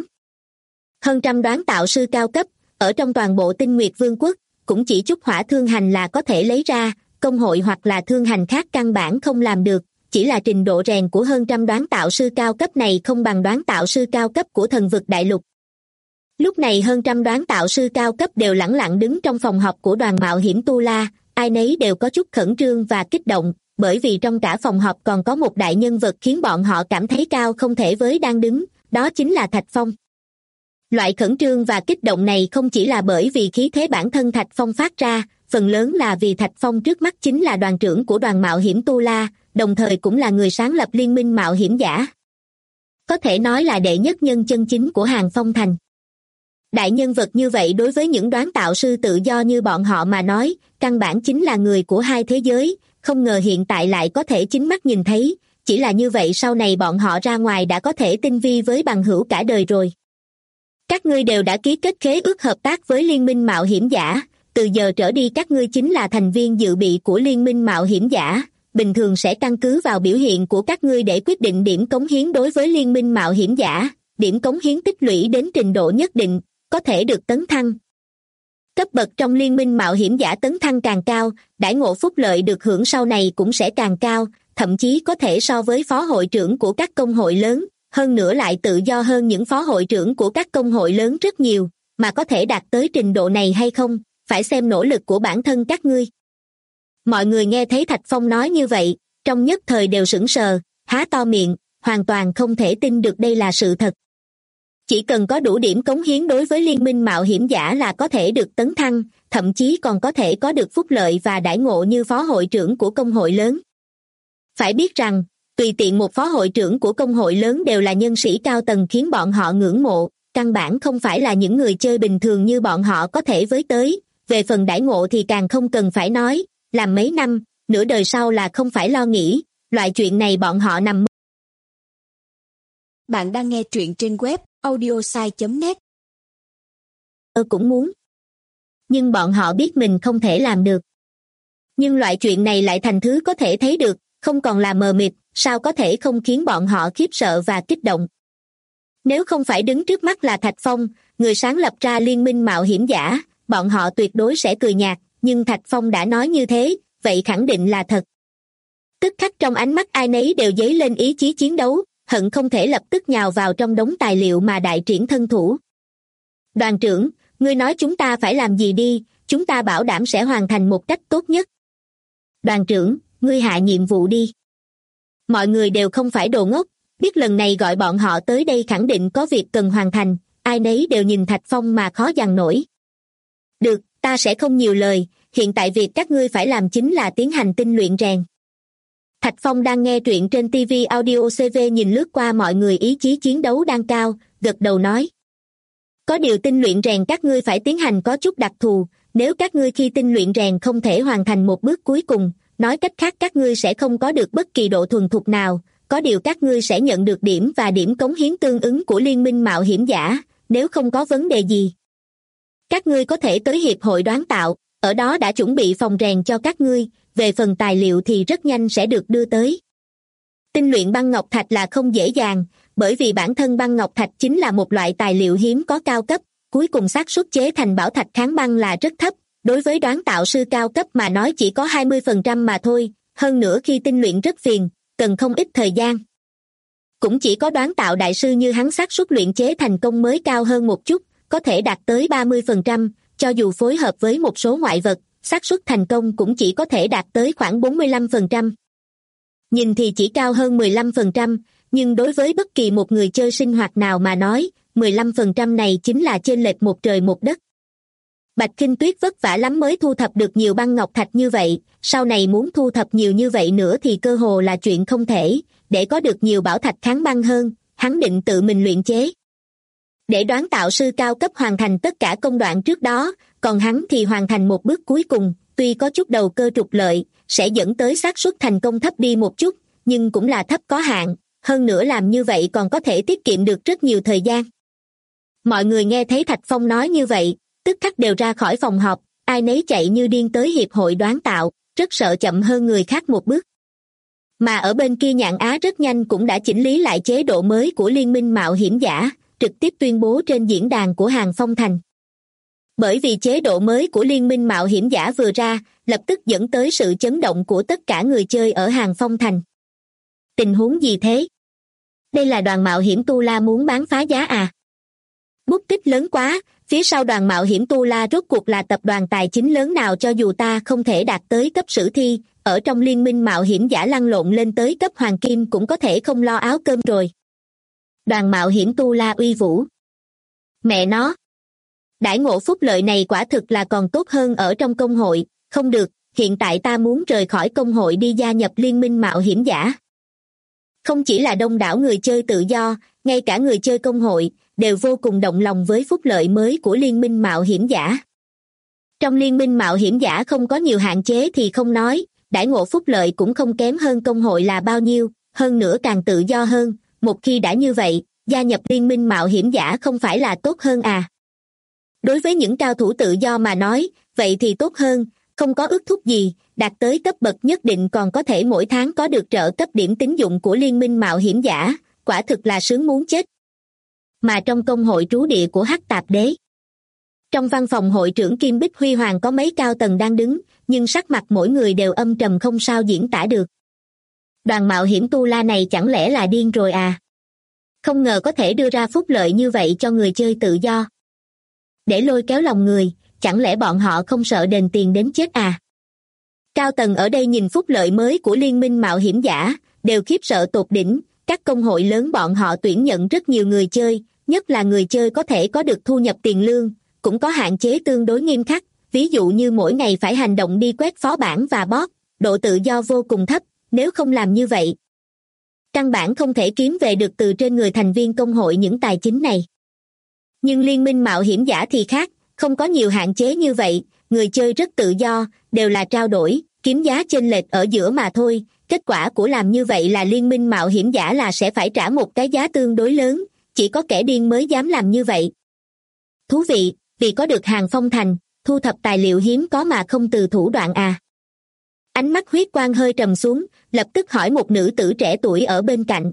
Hơn trăm đoán tạo sư cao cấp, ở trong toàn bộ Tinh Nguyệt Vương quốc, cũng chỉ Trúc Hỏa Thương Hành là có thể lấy ra, công hội hoặc là thương hành khác căn bản không làm được, chỉ là trình độ rèn của hơn trăm đoán tạo sư cao cấp này không bằng đoán tạo sư cao cấp của Thần Vực Đại Lục. Lúc này hơn trăm đoán tạo sư cao cấp đều lẳng lặng đứng trong phòng họp của đoàn mạo hiểm Tu La, ai nấy đều có chút khẩn trương và kích động, bởi vì trong cả phòng họp còn có một đại nhân vật khiến bọn họ cảm thấy cao không thể với đang đứng, đó chính là Thạch Phong. Loại khẩn trương và kích động này không chỉ là bởi vì khí thế bản thân Thạch Phong phát ra, phần lớn là vì Thạch Phong trước mắt chính là đoàn trưởng của đoàn mạo hiểm Tu La, đồng thời cũng là người sáng lập liên minh mạo hiểm giả. Có thể nói là đệ nhất nhân chân chính của Hàng Phong Thành. Đại nhân vật như vậy đối với những đoán tạo sư tự do như bọn họ mà nói, căn bản chính là người của hai thế giới, không ngờ hiện tại lại có thể chính mắt nhìn thấy, chỉ là như vậy sau này bọn họ ra ngoài đã có thể tinh vi với bằng hữu cả đời rồi. Các ngươi đều đã ký kết khế ước hợp tác với Liên minh Mạo hiểm giả, từ giờ trở đi các ngươi chính là thành viên dự bị của Liên minh Mạo hiểm giả, bình thường sẽ căn cứ vào biểu hiện của các ngươi để quyết định điểm cống hiến đối với Liên minh Mạo hiểm giả, điểm cống hiến tích lũy đến trình độ nhất định, có thể được tấn thăng. Cấp bậc trong Liên minh Mạo hiểm giả tấn thăng càng cao, đãi ngộ phúc lợi được hưởng sau này cũng sẽ càng cao, thậm chí có thể so với phó hội trưởng của các công hội lớn, hơn nữa lại tự do hơn những phó hội trưởng của các công hội lớn rất nhiều, mà có thể đạt tới trình độ này hay không, phải xem nỗ lực của bản thân các ngươi. Mọi người nghe thấy Thạch Phong nói như vậy, trong nhất thời đều sững sờ, há to miệng, hoàn toàn không thể tin được đây là sự thật. Chỉ cần có đủ điểm cống hiến đối với Liên minh Mạo hiểm giả là có thể được tấn thăng, thậm chí còn có thể có được phúc lợi và đãi ngộ như phó hội trưởng của công hội lớn. Phải biết rằng, tùy tiện một phó hội trưởng của công hội lớn đều là nhân sĩ cao tầng khiến bọn họ ngưỡng mộ, căn bản không phải là những người chơi bình thường như bọn họ có thể với tới, về phần đãi ngộ thì càng không cần phải nói, làm mấy năm, nửa đời sau là không phải lo nghĩ, loại chuyện này bọn họ nằm mơ. Bạn đang nghe truyện trên web audiosai.net. Cũng muốn. Nhưng bọn họ biết mình không thể làm được. Nhưng loại chuyện này lại thành thứ có thể thấy được, không còn là mờ mịt, sao có thể không khiến bọn họ khiếp sợ và kích động. Nếu không phải đứng trước mắt là Thạch Phong, người sáng lập ra Liên minh Mạo hiểm giả, bọn họ tuyệt đối sẽ cười nhạt, nhưng Thạch Phong đã nói như thế, vậy khẳng định là thật. Tức khắc trong ánh mắt ai nấy đều dấy lên ý chí chiến đấu, hận không thể lập tức nhào vào trong đống tài liệu mà đại triển thân thủ. Đoàn trưởng, ngươi nói chúng ta phải làm gì đi, chúng ta bảo đảm sẽ hoàn thành một cách tốt nhất. Đoàn trưởng, ngươi hạ nhiệm vụ đi. Mọi người đều không phải đồ ngốc, biết lần này gọi bọn họ tới đây khẳng định có việc cần hoàn thành, ai nấy đều nhìn Thạch Phong mà khó dằn nổi. Được, ta sẽ không nhiều lời, hiện tại việc các ngươi phải làm chính là tiến hành tinh luyện rèn. Thạch Phong đang nghe truyện trên TV Audio CV nhìn lướt qua mọi người ý chí chiến đấu đang cao, gật đầu nói. Có điều tinh luyện rèn các ngươi phải tiến hành có chút đặc thù, nếu các ngươi khi tinh luyện rèn không thể hoàn thành một bước cuối cùng, nói cách khác các ngươi sẽ không có được bất kỳ độ thuần thục nào, có điều các ngươi sẽ nhận được điểm và điểm cống hiến tương ứng của Liên minh Mạo hiểm giả, nếu không có vấn đề gì. Các ngươi có thể tới hiệp hội đoán tạo, ở đó đã chuẩn bị phòng rèn cho các ngươi, về phần tài liệu thì rất nhanh sẽ được đưa tới. Tinh luyện băng ngọc thạch là không dễ dàng, bởi vì bản thân băng ngọc thạch chính là một loại tài liệu hiếm có cao cấp, cuối cùng xác suất chế thành bảo thạch kháng băng là rất thấp, đối với đoán tạo sư cao cấp mà nói chỉ có 20% mà thôi, hơn nữa khi tinh luyện rất phiền, cần không ít thời gian. Cũng chỉ có đoán tạo đại sư như hắn xác suất luyện chế thành công mới cao hơn một chút, có thể đạt tới 30%, cho dù phối hợp với một số ngoại vật, xác suất thành công cũng chỉ có thể đạt tới khoảng 45%. Nhìn thì chỉ cao hơn 15%, nhưng đối với bất kỳ một người chơi sinh hoạt nào mà nói, 15% này chính là chênh lệch một trời một đất. Bạch Kinh Tuyết vất vả lắm mới thu thập được nhiều băng ngọc thạch như vậy, sau này muốn thu thập nhiều như vậy nữa thì cơ hồ là chuyện không thể, để có được nhiều bảo thạch kháng băng hơn, hắn định tự mình luyện chế. Để đoán tạo sư cao cấp hoàn thành tất cả công đoạn trước đó, còn hắn thì hoàn thành một bước cuối cùng, tuy có chút đầu cơ trục lợi, sẽ dẫn tới xác suất thành công thấp đi một chút, nhưng cũng là thấp có hạn, hơn nữa làm như vậy còn có thể tiết kiệm được rất nhiều thời gian. Mọi người nghe thấy Thạch Phong nói như vậy, tức khắc đều ra khỏi phòng họp, ai nấy chạy như điên tới hiệp hội đoán tạo, rất sợ chậm hơn người khác một bước. Mà ở bên kia Nhạn Á rất nhanh cũng đã chỉnh lý lại chế độ mới của Liên minh Mạo hiểm giả, trực tiếp tuyên bố trên diễn đàn của Hàng Phong Thành. Bởi vì chế độ mới của Liên minh Mạo hiểm giả vừa ra, lập tức dẫn tới sự chấn động của tất cả người chơi ở Hàng Phong Thành. Tình huống gì thế? Đây là đoàn mạo hiểm Tu La muốn bán phá giá à? Bút tích lớn quá, phía sau đoàn mạo hiểm Tu La rốt cuộc là tập đoàn tài chính lớn nào, cho dù ta không thể đạt tới cấp sử thi, ở trong Liên minh Mạo hiểm giả lăn lộn lên tới cấp hoàng kim cũng có thể không lo áo cơm rồi. Đoàn mạo hiểm Tu La uy vũ. Mẹ nó! Đãi ngộ phúc lợi này quả thực là còn tốt hơn ở trong công hội, không được, hiện tại ta muốn rời khỏi công hội đi gia nhập liên minh mạo hiểm giả. Không chỉ là đông đảo người chơi tự do, ngay cả người chơi công hội, đều vô cùng động lòng với phúc lợi mới của liên minh mạo hiểm giả. Trong liên minh mạo hiểm giả không có nhiều hạn chế thì không nói, đãi ngộ phúc lợi cũng không kém hơn công hội là bao nhiêu, hơn nữa càng tự do hơn, một khi đã như vậy, gia nhập liên minh mạo hiểm giả không phải là tốt hơn à? Đối với những cao thủ tự do mà nói, vậy thì tốt hơn, không có ước thúc gì, đạt tới cấp bậc nhất định còn có thể mỗi tháng có được trợ cấp điểm tín dụng của liên minh mạo hiểm giả, quả thực là sướng muốn chết. Mà trong công hội trú địa của Hắc Tạp Đế, trong văn phòng hội trưởng Kim Bích Huy Hoàng có mấy cao tầng đang đứng, nhưng sắc mặt mỗi người đều âm trầm không sao diễn tả được. Đoàn mạo hiểm tu la này chẳng lẽ là điên rồi à? Không ngờ có thể đưa ra phúc lợi như vậy cho người chơi tự do. Để lôi kéo lòng người, chẳng lẽ bọn họ không sợ đền tiền đến chết à? Cao tầng ở đây nhìn phúc lợi mới của liên minh mạo hiểm giả, đều khiếp sợ tột đỉnh, các công hội lớn bọn họ tuyển nhận rất nhiều người chơi, nhất là người chơi có thể có được thu nhập tiền lương, cũng có hạn chế tương đối nghiêm khắc, ví dụ như mỗi ngày phải hành động đi quét phó bản và boss, độ tự do vô cùng thấp, nếu không làm như vậy, căn bản không thể kiếm về được từ trên người thành viên công hội những tài chính này. Nhưng liên minh mạo hiểm giả thì khác, không có nhiều hạn chế như vậy, người chơi rất tự do, đều là trao đổi, kiếm giá chênh lệch ở giữa mà thôi, kết quả của làm như vậy là liên minh mạo hiểm giả là sẽ phải trả một cái giá tương đối lớn, chỉ có kẻ điên mới dám làm như vậy. Thú vị, vì có được hàng phong thành, thu thập tài liệu hiếm có mà không từ thủ đoạn à? Ánh mắt huyết quang hơi trầm xuống, lập tức hỏi một nữ tử trẻ tuổi ở bên cạnh.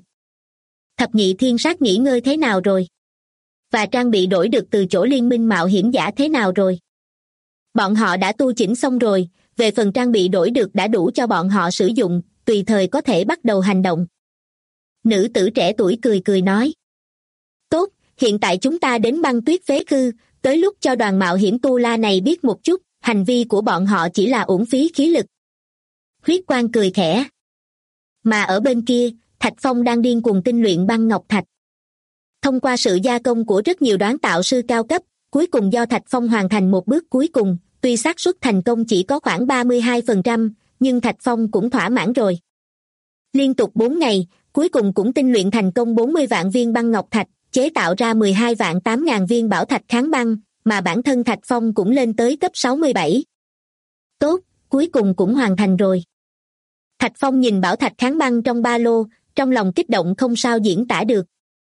Thập nhị thiên sát nghỉ ngơi thế nào rồi? Và trang bị đổi được từ chỗ liên minh mạo hiểm giả thế nào rồi? Bọn họ đã tu chỉnh xong rồi, về phần trang bị đổi được đã đủ cho bọn họ sử dụng, tùy thời có thể bắt đầu hành động. Nữ tử trẻ tuổi cười cười nói. Tốt, hiện tại chúng ta đến băng tuyết phế khư, tới lúc cho đoàn mạo hiểm tu la này biết một chút, hành vi của bọn họ chỉ là uổng phí khí lực. Huyết quang cười khẽ. Mà ở bên kia, Thạch Phong đang điên cuồng tinh luyện băng ngọc thạch. Thông qua sự gia công của rất nhiều đoán tạo sư cao cấp, cuối cùng do Thạch Phong hoàn thành một bước cuối cùng, tuy xác suất thành công chỉ có khoảng 32%, nhưng Thạch Phong cũng thỏa mãn rồi. Liên tục 4 ngày, cuối cùng cũng tinh luyện thành công 40 vạn viên băng ngọc thạch, chế tạo ra 12 vạn 8 ngàn viên bảo thạch kháng băng, mà bản thân Thạch Phong cũng lên tới cấp 67. Tốt, cuối cùng cũng hoàn thành rồi. Thạch Phong nhìn bảo thạch kháng băng trong ba lô, trong lòng kích động không sao diễn tả được.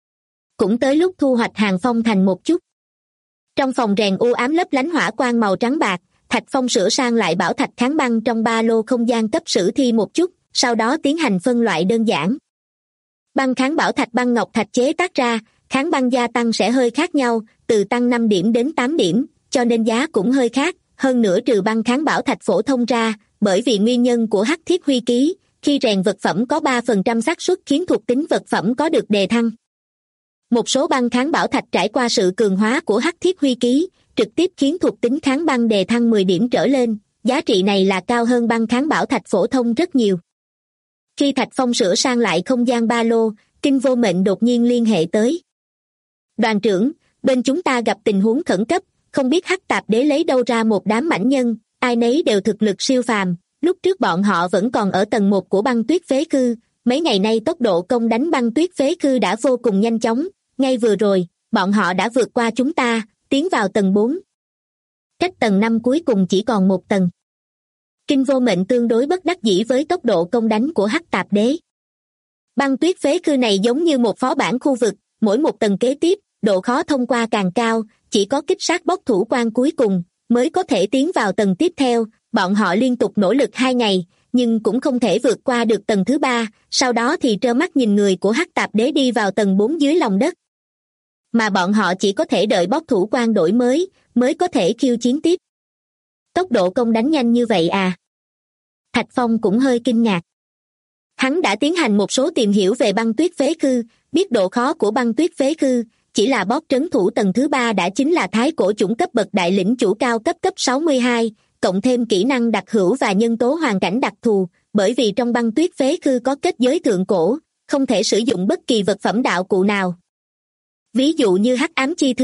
Cũng tới lúc thu hoạch hàng phong thành một chút. Trong phòng rèn u ám lấp lánh hỏa quang màu trắng bạc, Thạch Phong sửa sang lại bảo thạch kháng băng trong ba lô không gian cấp sử thi một chút, sau đó tiến hành phân loại đơn giản. Băng kháng bảo thạch băng ngọc thạch chế tác ra, kháng băng gia tăng sẽ hơi khác nhau, từ tăng 5 điểm đến 8 điểm, cho nên giá cũng hơi khác, hơn nữa trừ băng kháng bảo thạch phổ thông ra, bởi vì nguyên nhân của hắc thiết huy ký, khi rèn vật phẩm có 3% xác suất khiến thuộc tính vật phẩm có được đề thăng. Một số băng kháng bảo thạch trải qua sự cường hóa của hắc thiết huy ký, trực tiếp khiến thuộc tính kháng băng đề thăng 10 điểm trở lên, giá trị này là cao hơn băng kháng bảo thạch phổ thông rất nhiều. Khi Thạch Phong sửa sang lại không gian ba lô, Kinh Vô Mệnh đột nhiên liên hệ tới. Đoàn trưởng, bên chúng ta gặp tình huống khẩn cấp, không biết Hắc Tạp Đế lấy đâu ra một đám mãnh nhân, ai nấy đều thực lực siêu phàm, lúc trước bọn họ vẫn còn ở tầng 1 của băng tuyết phế khư, mấy ngày nay tốc độ công đánh băng tuyết phế khư đã vô cùng nhanh chóng, ngay vừa rồi, bọn họ đã vượt qua chúng ta, tiến vào tầng 4. Cách tầng 5 cuối cùng chỉ còn một tầng. Kinh Vô Mệnh tương đối bất đắc dĩ với tốc độ công đánh của Hắc Tạp Đế. Băng tuyết phế khư này giống như một phó bản khu vực, mỗi một tầng kế tiếp, độ khó thông qua càng cao, chỉ có kích sát bốc thủ quan cuối cùng, mới có thể tiến vào tầng tiếp theo, bọn họ liên tục nỗ lực 2 ngày, nhưng cũng không thể vượt qua được tầng thứ 3, sau đó thì trơ mắt nhìn người của Hắc Tạp Đế đi vào tầng 4 dưới lòng đất. Mà bọn họ chỉ có thể đợi bốc thủ quan đổi mới có thể khiêu chiến tiếp. Tốc độ công đánh nhanh như vậy à? Thạch Phong cũng hơi kinh ngạc. Hắn đã tiến hành một số tìm hiểu về băng tuyết phế khư, biết độ khó của băng tuyết phế khư, chỉ là boss trấn thủ tầng thứ 3 đã chính là thái cổ chủng cấp bậc đại lĩnh chủ cao cấp 62, cộng thêm kỹ năng đặc hữu và nhân tố hoàn cảnh đặc thù, bởi vì trong băng tuyết phế khư có kết giới thượng cổ, không thể sử dụng bất kỳ vật phẩm đạo cụ nào. Ví dụ như hắc ám chi thư,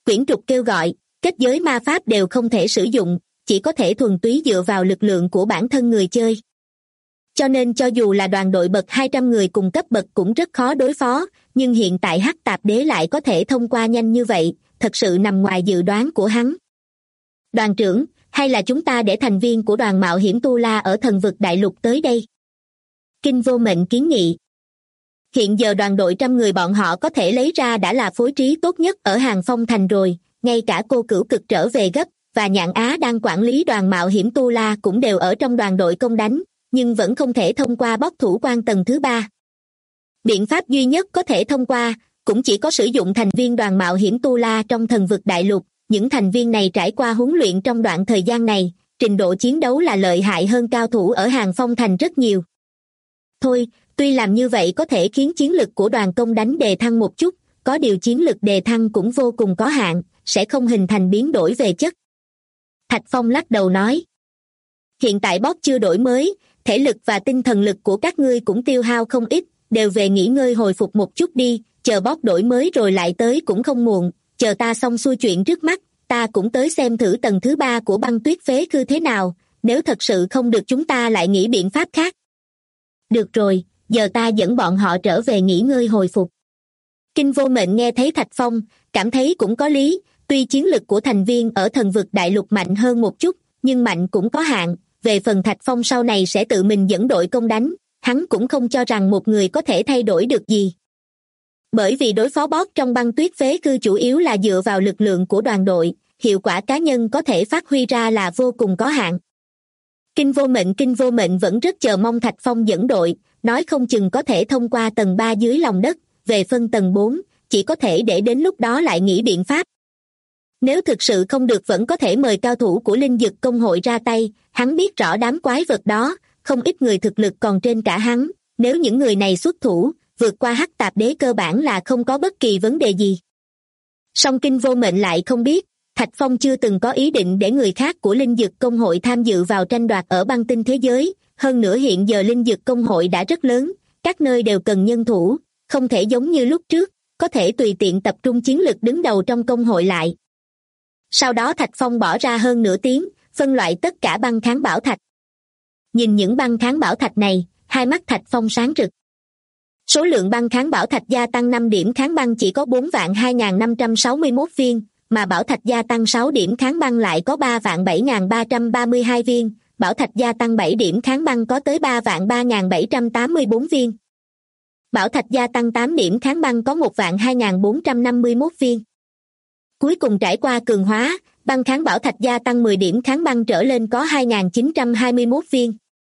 Quyển trục kêu gọi, kết giới ma pháp đều không thể sử dụng, chỉ có thể thuần túy dựa vào lực lượng của bản thân người chơi. Cho nên cho dù là đoàn đội bậc 200 người cùng cấp bậc cũng rất khó đối phó, nhưng hiện tại Hắc Tạp Đế lại có thể thông qua nhanh như vậy, thật sự nằm ngoài dự đoán của hắn. Đoàn trưởng, hay là chúng ta để thành viên của đoàn mạo hiểm Tu La ở thần vực đại lục tới đây? Kinh Vô Mệnh kiến nghị. Hiện giờ đoàn đội 100 người bọn họ có thể lấy ra đã là phối trí tốt nhất ở Hàng Phong Thành rồi, ngay cả cô Cửu Cực trở về gấp, và Nhạn Á đang quản lý đoàn mạo hiểm Tu La cũng đều ở trong đoàn đội công đánh, nhưng vẫn không thể thông qua bóc thủ quan tầng thứ 3. Biện pháp duy nhất có thể thông qua, cũng chỉ có sử dụng thành viên đoàn mạo hiểm Tu La trong thần vực đại lục. Những thành viên này trải qua huấn luyện trong đoạn thời gian này, trình độ chiến đấu là lợi hại hơn cao thủ ở Hàng Phong Thành rất nhiều. Thôi, tuy làm như vậy có thể khiến chiến lực của đoàn công đánh đề thăng một chút, có điều chiến lực đề thăng cũng vô cùng có hạn, sẽ không hình thành biến đổi về chất. Thạch Phong lắc đầu nói. Hiện tại boss chưa đổi mới, thể lực và tinh thần lực của các ngươi cũng tiêu hao không ít, đều về nghỉ ngơi hồi phục một chút đi, chờ boss đổi mới rồi lại tới cũng không muộn, chờ ta xong xuôi chuyện trước mắt, ta cũng tới xem thử tầng thứ 3 của băng tuyết phế khư thế nào, nếu thật sự không được chúng ta lại nghĩ biện pháp khác. Được rồi, giờ ta dẫn bọn họ trở về nghỉ ngơi hồi phục. Kinh Vô Mệnh nghe thấy Thạch Phong, cảm thấy cũng có lý, tuy chiến lực của thành viên ở thần vực đại lục mạnh hơn một chút, nhưng mạnh cũng có hạn, về phần Thạch Phong sau này sẽ tự mình dẫn đội công đánh, hắn cũng không cho rằng một người có thể thay đổi được gì. Bởi vì đối phó boss trong băng tuyết phế khư chủ yếu là dựa vào lực lượng của đoàn đội, hiệu quả cá nhân có thể phát huy ra là vô cùng có hạn. Kinh Vô Mệnh vẫn rất chờ mong Thạch Phong dẫn đội, nói không chừng có thể thông qua tầng 3 dưới lòng đất, về phân tầng 4, chỉ có thể để đến lúc đó lại nghĩ biện pháp. Nếu thực sự không được vẫn có thể mời cao thủ của Linh Dực Công hội ra tay, hắn biết rõ đám quái vật đó, không ít người thực lực còn trên cả hắn, nếu những người này xuất thủ, vượt qua Hắc Tạp Đế cơ bản là không có bất kỳ vấn đề gì. Song Kinh Vô Mệnh lại không biết, Thạch Phong chưa từng có ý định để người khác của Linh Dực Công hội tham dự vào tranh đoạt ở băng tinh thế giới, hơn nữa hiện giờ Linh Dực Công hội đã rất lớn, các nơi đều cần nhân thủ, không thể giống như lúc trước, có thể tùy tiện tập trung chiến lực đứng đầu trong công hội lại. Sau đó Thạch Phong bỏ ra hơn nửa tiếng, phân loại tất cả băng kháng bảo thạch. Nhìn những băng kháng bảo thạch này, hai mắt Thạch Phong sáng rực. Số lượng băng kháng bảo thạch gia tăng 5 điểm kháng băng chỉ có 4.2561 viên, mà bảo thạch gia tăng 6 điểm kháng băng lại có 3.7332 viên, bảo thạch gia tăng 7 điểm kháng băng có tới 3.3784 viên. Bảo thạch gia tăng 8 điểm kháng băng có 1.2451 viên. Cuối cùng trải qua cường hóa, băng kháng bảo thạch gia tăng 10 điểm kháng băng trở lên có 2.921 viên.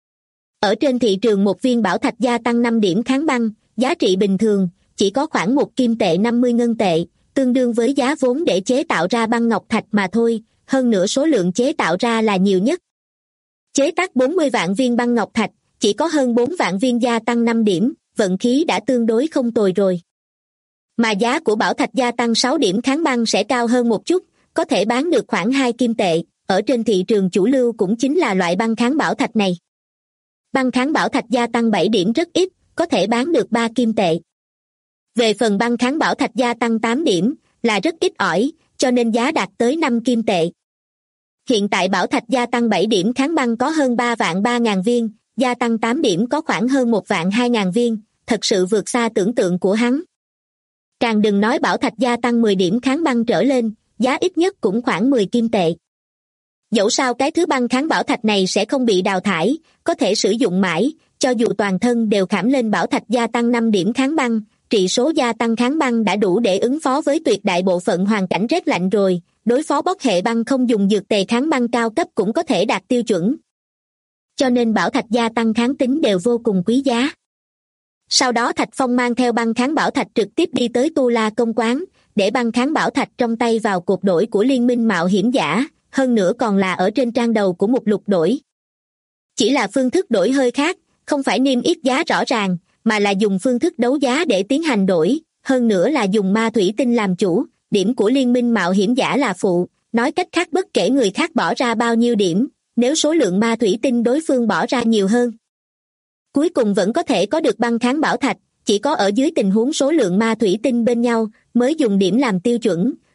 Ở trên thị trường một viên bảo thạch gia tăng 5 điểm kháng băng, giá trị bình thường, chỉ có khoảng 1 kim tệ 50 ngân tệ, tương đương với giá vốn để chế tạo ra băng ngọc thạch mà thôi, hơn nữa số lượng chế tạo ra là nhiều nhất. Chế tác 40 vạn viên băng ngọc thạch, chỉ có hơn 4 vạn viên gia tăng 5 điểm, vận khí đã tương đối không tồi rồi. Mà giá của bảo thạch gia tăng 6 điểm kháng băng sẽ cao hơn một chút, có thể bán được khoảng 2 kim tệ, ở trên thị trường chủ lưu cũng chính là loại băng kháng bảo thạch này. Băng kháng bảo thạch gia tăng 7 điểm rất ít, có thể bán được 3 kim tệ. Về phần băng kháng bảo thạch gia tăng 8 điểm, là rất ít ỏi, cho nên giá đạt tới 5 kim tệ. Hiện tại bảo thạch gia tăng 7 điểm kháng băng có hơn 3 vạn 3.000 viên, gia tăng 8 điểm có khoảng hơn 1 vạn 2.000 viên, thật sự vượt xa tưởng tượng của hắn. Càng đừng nói bảo thạch gia tăng 10 điểm kháng băng trở lên, giá ít nhất cũng khoảng 10 kim tệ. Dẫu sao cái thứ băng kháng bảo thạch này sẽ không bị đào thải, có thể sử dụng mãi, cho dù toàn thân đều khảm lên bảo thạch gia tăng 5 điểm kháng băng, trị số gia tăng kháng băng đã đủ để ứng phó với tuyệt đại bộ phận hoàn cảnh rét lạnh rồi, đối phó bốc hệ băng không dùng dược tề kháng băng cao cấp cũng có thể đạt tiêu chuẩn. Cho nên bảo thạch gia tăng kháng tính đều vô cùng quý giá. Sau đó Thạch Phong mang theo băng kháng bảo thạch trực tiếp đi tới Tu La công quán, để băng kháng bảo thạch trong tay vào cột đổi của Liên minh mạo hiểm giả, hơn nữa còn là ở trên trang đầu của một lục đổi. Chỉ là phương thức đổi hơi khác, không phải niêm yết giá rõ ràng, mà là dùng phương thức đấu giá để tiến hành đổi, hơn nữa là dùng ma thủy tinh làm chủ, điểm của Liên minh mạo hiểm giả là phụ, nói cách khác bất kể người khác bỏ ra bao nhiêu điểm, nếu số lượng ma thủy tinh đối phương bỏ ra nhiều hơn, cuối cùng vẫn có thể có được băng kháng bảo thạch, chỉ có ở dưới tình huống số lượng ma thủy tinh bên nhau mới dùng điểm làm tiêu chuẩn,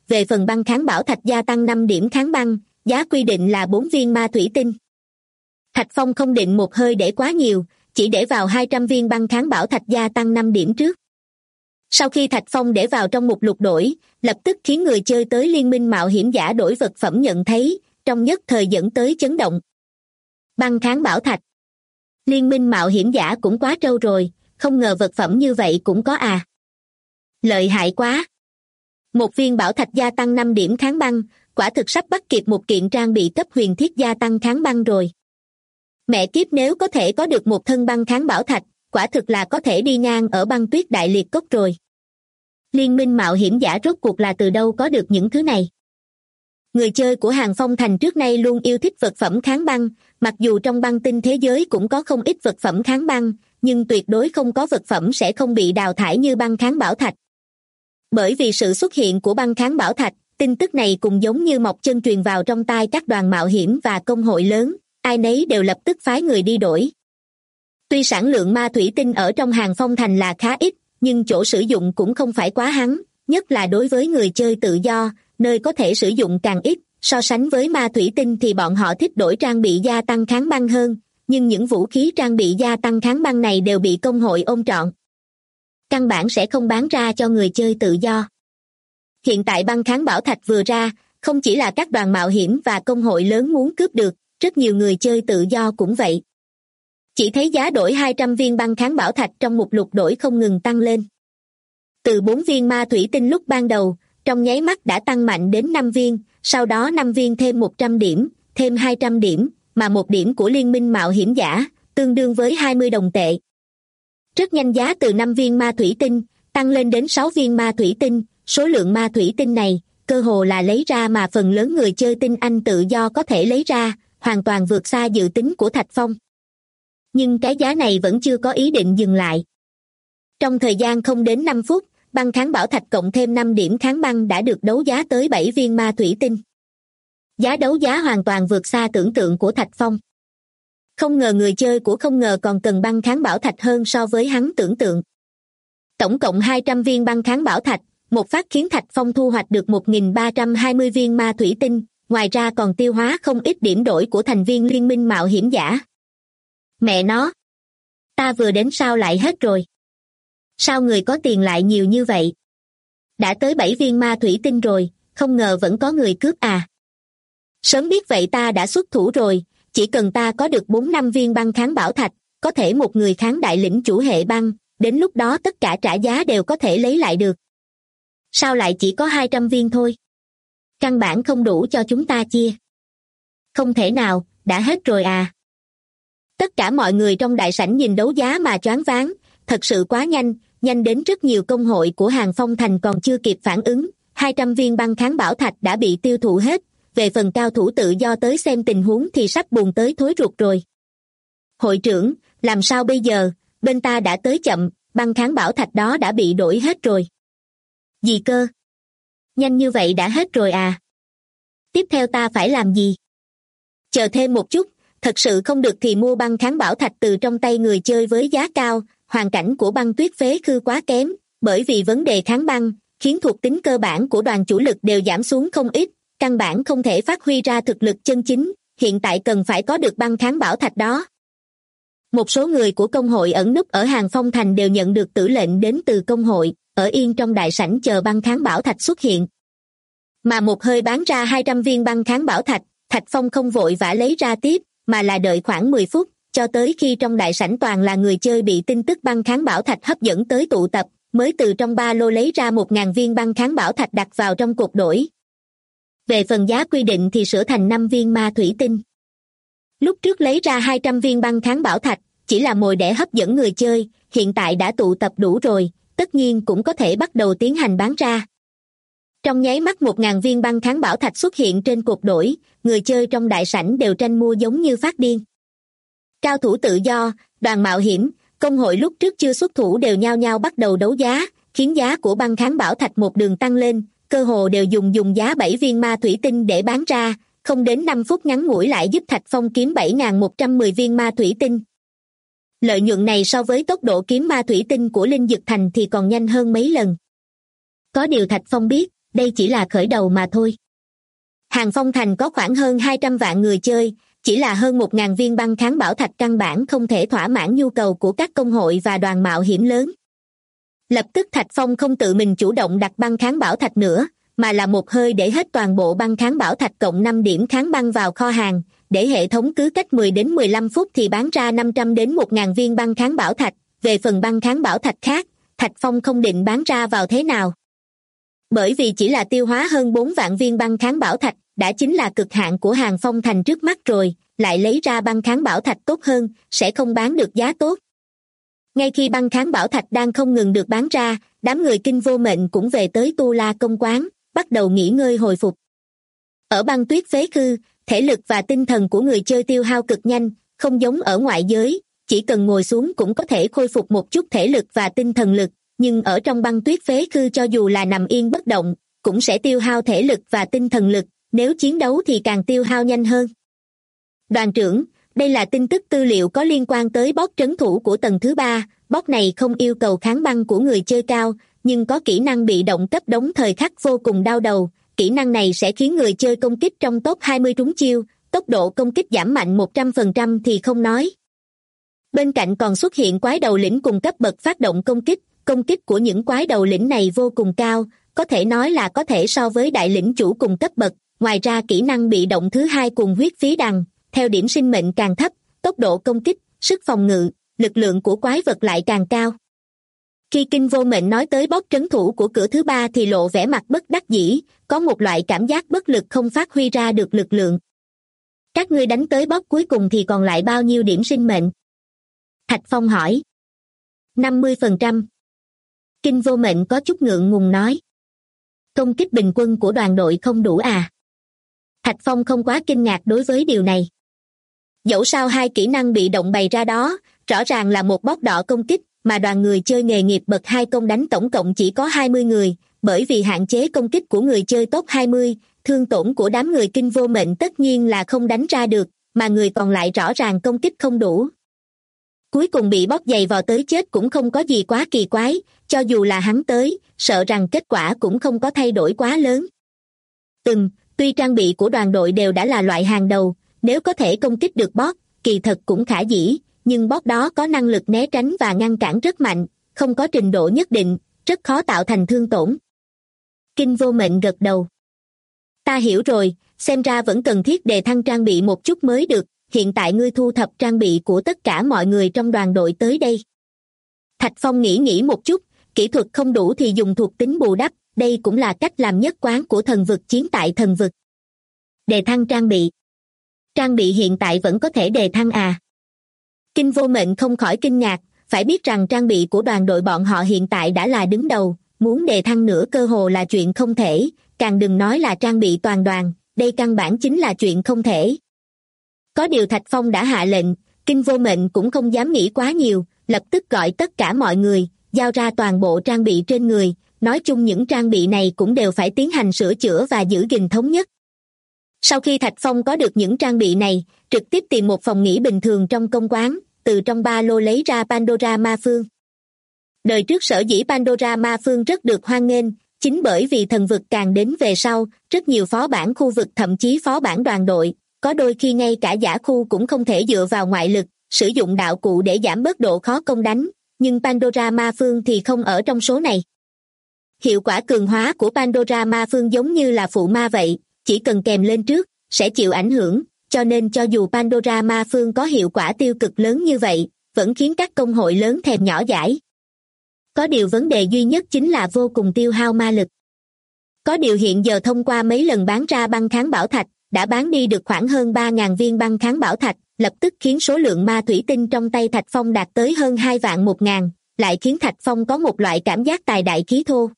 về phần băng kháng bảo thạch gia tăng 5 điểm kháng băng, giá quy định là 4 viên ma thủy tinh. Thạch Phong không định một hơi để quá nhiều, chỉ để vào 200 viên băng kháng bảo thạch gia tăng 5 điểm trước. Sau khi Thạch Phong để vào trong mục lục đổi, lập tức khiến người chơi tới Liên minh mạo hiểm giả đổi vật phẩm nhận thấy, trong nhất thời dẫn tới chấn động. Băng kháng bảo thạch. Liên minh mạo hiểm giả cũng quá trâu rồi, không ngờ vật phẩm như vậy cũng có à. Lợi hại quá. Một viên bảo thạch gia tăng 5 điểm kháng băng, quả thực sắp bắt kịp một kiện trang bị cấp huyền thiết gia tăng kháng băng rồi. Mẹ kiếp, nếu có thể có được một thân băng kháng bảo thạch, quả thực là có thể đi ngang ở băng tuyết đại liệt cốc rồi. Liên minh mạo hiểm giả rốt cuộc là từ đâu có được những thứ này? Người chơi của Hàng Phong Thành trước nay luôn yêu thích vật phẩm kháng băng, mặc dù trong băng tinh thế giới cũng có không ít vật phẩm kháng băng, nhưng tuyệt đối không có vật phẩm sẽ không bị đào thải như băng kháng bảo thạch. Bởi vì sự xuất hiện của băng kháng bảo thạch, tin tức này cũng giống như mọc chân truyền vào trong tai các đoàn mạo hiểm và công hội lớn, ai nấy đều lập tức phái người đi đổi. Tuy sản lượng ma thủy tinh ở trong Hàng Phong Thành là khá ít, nhưng chỗ sử dụng cũng không phải quá hhắn, nhất là đối với người chơi tự do, nơi có thể sử dụng càng ít, so sánh với ma thủy tinh thì bọn họ thích đổi trang bị gia tăng kháng băng hơn, nhưng những vũ khí trang bị gia tăng kháng băng này đều bị công hội ôm trọn. Căn bản sẽ không bán ra cho người chơi tự do. Hiện tại băng kháng bảo thạch vừa ra, không chỉ là các đoàn mạo hiểm và công hội lớn muốn cướp được, rất nhiều người chơi tự do cũng vậy. Chỉ thấy giá đổi 200 viên băng kháng bảo thạch trong mục lục đổi không ngừng tăng lên. Từ 4 viên ma thủy tinh lúc ban đầu, trong nháy mắt đã tăng mạnh đến 5 viên, sau đó 5 viên thêm 100 điểm, thêm 200 điểm, mà 1 điểm của Liên minh mạo hiểm giả, tương đương với 20 đồng tệ. Rất nhanh giá từ 5 viên ma thủy tinh, tăng lên đến 6 viên ma thủy tinh, số lượng ma thủy tinh này, cơ hồ là lấy ra mà phần lớn người chơi tinh anh tự do có thể lấy ra, hoàn toàn vượt xa dự tính của Thạch Phong. Nhưng cái giá này vẫn chưa có ý định dừng lại. Trong thời gian không đến 5 phút, băng kháng bảo thạch cộng thêm 5 điểm kháng băng đã được đấu giá tới 7 viên ma thủy tinh. Giá đấu giá hoàn toàn vượt xa tưởng tượng của Thạch Phong. Không ngờ người chơi của không ngờ còn cần băng kháng bảo thạch hơn so với hắn tưởng tượng. Tổng cộng 200 viên băng kháng bảo thạch, một phát khiến Thạch Phong thu hoạch được 1.320 viên ma thủy tinh, ngoài ra còn tiêu hóa không ít điểm đổi của thành viên Liên minh mạo hiểm giả. Mẹ nó! Ta vừa đến sao lại hết rồi? Sao người có tiền lại nhiều như vậy? Đã tới 7 viên ma thủy tinh rồi, không ngờ vẫn có người cướp à? Sớm biết vậy ta đã xuất thủ rồi, chỉ cần ta có được 4-5 viên băng kháng bảo thạch, có thể một người kháng đại lĩnh chủ hệ băng, đến lúc đó tất cả trả giá đều có thể lấy lại được. Sao lại chỉ có 200 viên thôi? Căn bản không đủ cho chúng ta chia. Không thể nào, đã hết rồi à? Tất cả mọi người trong đại sảnh nhìn đấu giá mà choáng váng, thật sự quá nhanh, nhanh đến rất nhiều công hội của Hàng Phong Thành còn chưa kịp phản ứng, 200 viên băng kháng bảo thạch đã bị tiêu thụ hết, về phần cao thủ tự do tới xem tình huống thì sắp buồn tới thối ruột rồi. Hội trưởng, làm sao bây giờ, bên ta đã tới chậm, băng kháng bảo thạch đó đã bị đổi hết rồi. Gì cơ? Nhanh như vậy đã hết rồi à? Tiếp theo ta phải làm gì? Chờ thêm một chút, thật sự không được thì mua băng kháng bảo thạch từ trong tay người chơi với giá cao, hoàn cảnh của băng tuyết phế khư quá kém, bởi vì vấn đề kháng băng, khiến thuộc tính cơ bản của đoàn chủ lực đều giảm xuống không ít, căn bản không thể phát huy ra thực lực chân chính, hiện tại cần phải có được băng kháng bảo thạch đó. Một số người của công hội ẩn núp ở Hàng Phong Thành đều nhận được tử lệnh đến từ công hội, ở yên trong đại sảnh chờ băng kháng bảo thạch xuất hiện. Mà một hơi bán ra 200 viên băng kháng bảo thạch, Thạch Phong không vội vã lấy ra tiếp, mà là đợi khoảng 10 phút, cho tới khi trong đại sảnh toàn là người chơi bị tin tức băng kháng bảo thạch hấp dẫn tới tụ tập, mới từ trong ba lô lấy ra 1.000 viên băng kháng bảo thạch đặt vào trong cột đổi. Về phần giá quy định thì sửa thành 5 viên ma thủy tinh. Lúc trước lấy ra 200 viên băng kháng bảo thạch, chỉ là mồi để hấp dẫn người chơi, hiện tại đã tụ tập đủ rồi, tất nhiên cũng có thể bắt đầu tiến hành bán ra. Trong nháy mắt 1.000 viên băng kháng bảo thạch xuất hiện trên cột đổi, người chơi trong đại sảnh đều tranh mua giống như phát điên. Cao thủ tự do, đoàn mạo hiểm, công hội lúc trước chưa xuất thủ đều nhao nhao bắt đầu đấu giá, khiến giá của băng kháng bảo thạch một đường tăng lên, cơ hồ đều dùng giá 7 viên ma thủy tinh để bán ra, không đến 5 phút ngắn ngủi lại giúp Thạch Phong kiếm 7.110 viên ma thủy tinh. Lợi nhuận này so với tốc độ kiếm ma thủy tinh của Linh Dực Thành thì còn nhanh hơn mấy lần. Có điều Thạch Phong biết, đây chỉ là khởi đầu mà thôi. Hàng Phong Thành có khoảng hơn 200 vạn người chơi, chỉ là hơn 1.000 viên băng kháng bảo thạch căn bản không thể thỏa mãn nhu cầu của các công hội và đoàn mạo hiểm lớn. Lập tức Thạch Phong không tự mình chủ động đặt băng kháng bảo thạch nữa, mà là một hơi để hết toàn bộ băng kháng bảo thạch cộng 5 điểm kháng băng vào kho hàng, để hệ thống cứ cách 10 đến 15 phút thì bán ra 500 đến 1.000 viên băng kháng bảo thạch. Về phần băng kháng bảo thạch khác, Thạch Phong không định bán ra vào thế nào. Bởi vì chỉ là tiêu hóa hơn 4 vạn viên băng kháng bảo thạch, đã chính là cực hạn của Hàng Phong Thành trước mắt rồi, lại lấy ra băng kháng bảo thạch tốt hơn, sẽ không bán được giá tốt. Ngay khi băng kháng bảo thạch đang không ngừng được bán ra, đám người Kinh Vô Mệnh cũng về tới Tu La Công Quán, bắt đầu nghỉ ngơi hồi phục. Ở băng tuyết phế khư, thể lực và tinh thần của người chơi tiêu hao cực nhanh, không giống ở ngoại giới, chỉ cần ngồi xuống cũng có thể khôi phục một chút thể lực và tinh thần lực, nhưng ở trong băng tuyết phế khư cho dù là nằm yên bất động, cũng sẽ tiêu hao thể lực và tinh thần lực, nếu chiến đấu thì càng tiêu hao nhanh hơn. Đoàn trưởng, đây là tin tức tư liệu có liên quan tới boss trấn thủ của tầng thứ 3, boss này không yêu cầu kháng băng của người chơi cao, nhưng có kỹ năng bị động cấp đống thời khắc vô cùng đau đầu, kỹ năng này sẽ khiến người chơi công kích trong top 20 trúng chiêu, tốc độ công kích giảm mạnh 100% thì không nói. Bên cạnh còn xuất hiện quái đầu lĩnh cùng cấp bậc phát động công kích của những quái đầu lĩnh này vô cùng cao, có thể nói là có thể so với đại lĩnh chủ cùng cấp bậc. Ngoài ra kỹ năng bị động thứ hai cùng huyết phí đằng, theo điểm sinh mệnh càng thấp, tốc độ công kích, sức phòng ngự, lực lượng của quái vật lại càng cao. Khi Kinh Vô Mệnh nói tới boss trấn thủ của cửa thứ 3 thì lộ vẻ mặt bất đắc dĩ, có một loại cảm giác bất lực không phát huy ra được lực lượng. Các ngươi đánh tới boss cuối cùng thì còn lại bao nhiêu điểm sinh mệnh? Thạch Phong hỏi. 50%. Kinh Vô Mệnh có chút ngượng ngùng nói. Công kích bình quân của đoàn đội không đủ à? Thạch Phong không quá kinh ngạc đối với điều này. Dẫu sao hai kỹ năng bị động bày ra đó, rõ ràng là một boss đỏ công kích, mà đoàn người chơi nghề nghiệp bậc 2 công đánh tổng cộng chỉ có 20 người, bởi vì hạn chế công kích của người chơi top 20, thương tổn của đám người Kinh Vô Mệnh tất nhiên là không đánh ra được, mà người còn lại rõ ràng công kích không đủ. Cuối cùng bị boss giày vò tới chết cũng không có gì quá kỳ quái, cho dù là hắn tới, sợ rằng kết quả cũng không có thay đổi quá lớn. Tuy trang bị của đoàn đội đều đã là loại hàng đầu, nếu có thể công kích được boss, kỳ thật cũng khả dĩ, nhưng boss đó có năng lực né tránh và ngăn cản rất mạnh, không có trình độ nhất định, rất khó tạo thành thương tổn. Kinh Vô Mệnh gật đầu. Ta hiểu rồi, xem ra vẫn cần thiết đề thăng trang bị một chút mới được, hiện tại ngươi thu thập trang bị của tất cả mọi người trong đoàn đội tới đây. Thạch Phong nghĩ một chút, kỹ thuật không đủ thì dùng thuộc tính bù đắp, đây cũng là cách làm nhất quán của thần vực chiến tại thần vực. Đề thăng trang bị. Trang bị hiện tại vẫn có thể đề thăng à? Kinh Vô Mệnh không khỏi kinh ngạc, phải biết rằng trang bị của đoàn đội bọn họ hiện tại đã là đứng đầu, muốn đề thăng nữa cơ hồ là chuyện không thể, càng đừng nói là trang bị toàn đoàn, đây căn bản chính là chuyện không thể. Có điều Thạch Phong đã hạ lệnh, Kinh Vô Mệnh cũng không dám nghĩ quá nhiều, lập tức gọi tất cả mọi người, giao ra toàn bộ trang bị trên người, nói chung những trang bị này cũng đều phải tiến hành sửa chữa và giữ gìn thống nhất. Sau khi Thạch Phong có được những trang bị này, trực tiếp tìm một phòng nghỉ bình thường trong công quán, từ trong ba lô lấy ra Pandora Ma Phương. Đời trước sở dĩ Pandora Ma Phương rất được hoan nghênh, chính bởi vì thần vực càng đến về sau, rất nhiều phó bản khu vực thậm chí phó bản đoàn đội, có đôi khi ngay cả giả khu cũng không thể dựa vào ngoại lực, sử dụng đạo cụ để giảm bớt độ khó công đánh, nhưng Pandora Ma Phương thì không ở trong số này. Hiệu quả cường hóa của Pandora Ma Phương giống như là phụ ma vậy, chỉ cần kèm lên trước, sẽ chịu ảnh hưởng, cho nên cho dù Pandora Ma Phương có hiệu quả tiêu cực lớn như vậy, vẫn khiến các công hội lớn thèm nhỏ dãi. Có điều vấn đề duy nhất chính là vô cùng tiêu hao ma lực. Có điều hiện giờ thông qua mấy lần bán ra băng kháng bảo thạch, đã bán đi được khoảng hơn 3.000 viên băng kháng bảo thạch, lập tức khiến số lượng ma thủy tinh trong tay Thạch Phong đạt tới hơn 2.100.000, lại khiến Thạch Phong có một loại cảm giác tài đại khí thô.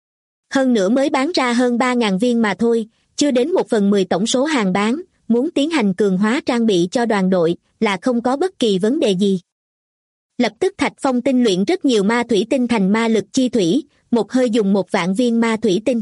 Hơn nữa mới bán ra hơn 3.000 viên mà thôi, chưa đến 1/10 tổng số hàng bán, muốn tiến hành cường hóa trang bị cho đoàn đội là không có bất kỳ vấn đề gì. Lập tức Thạch Phong tinh luyện rất nhiều ma thủy tinh thành ma lực chi thủy, một hơi dùng 1.000.000 viên ma thủy tinh.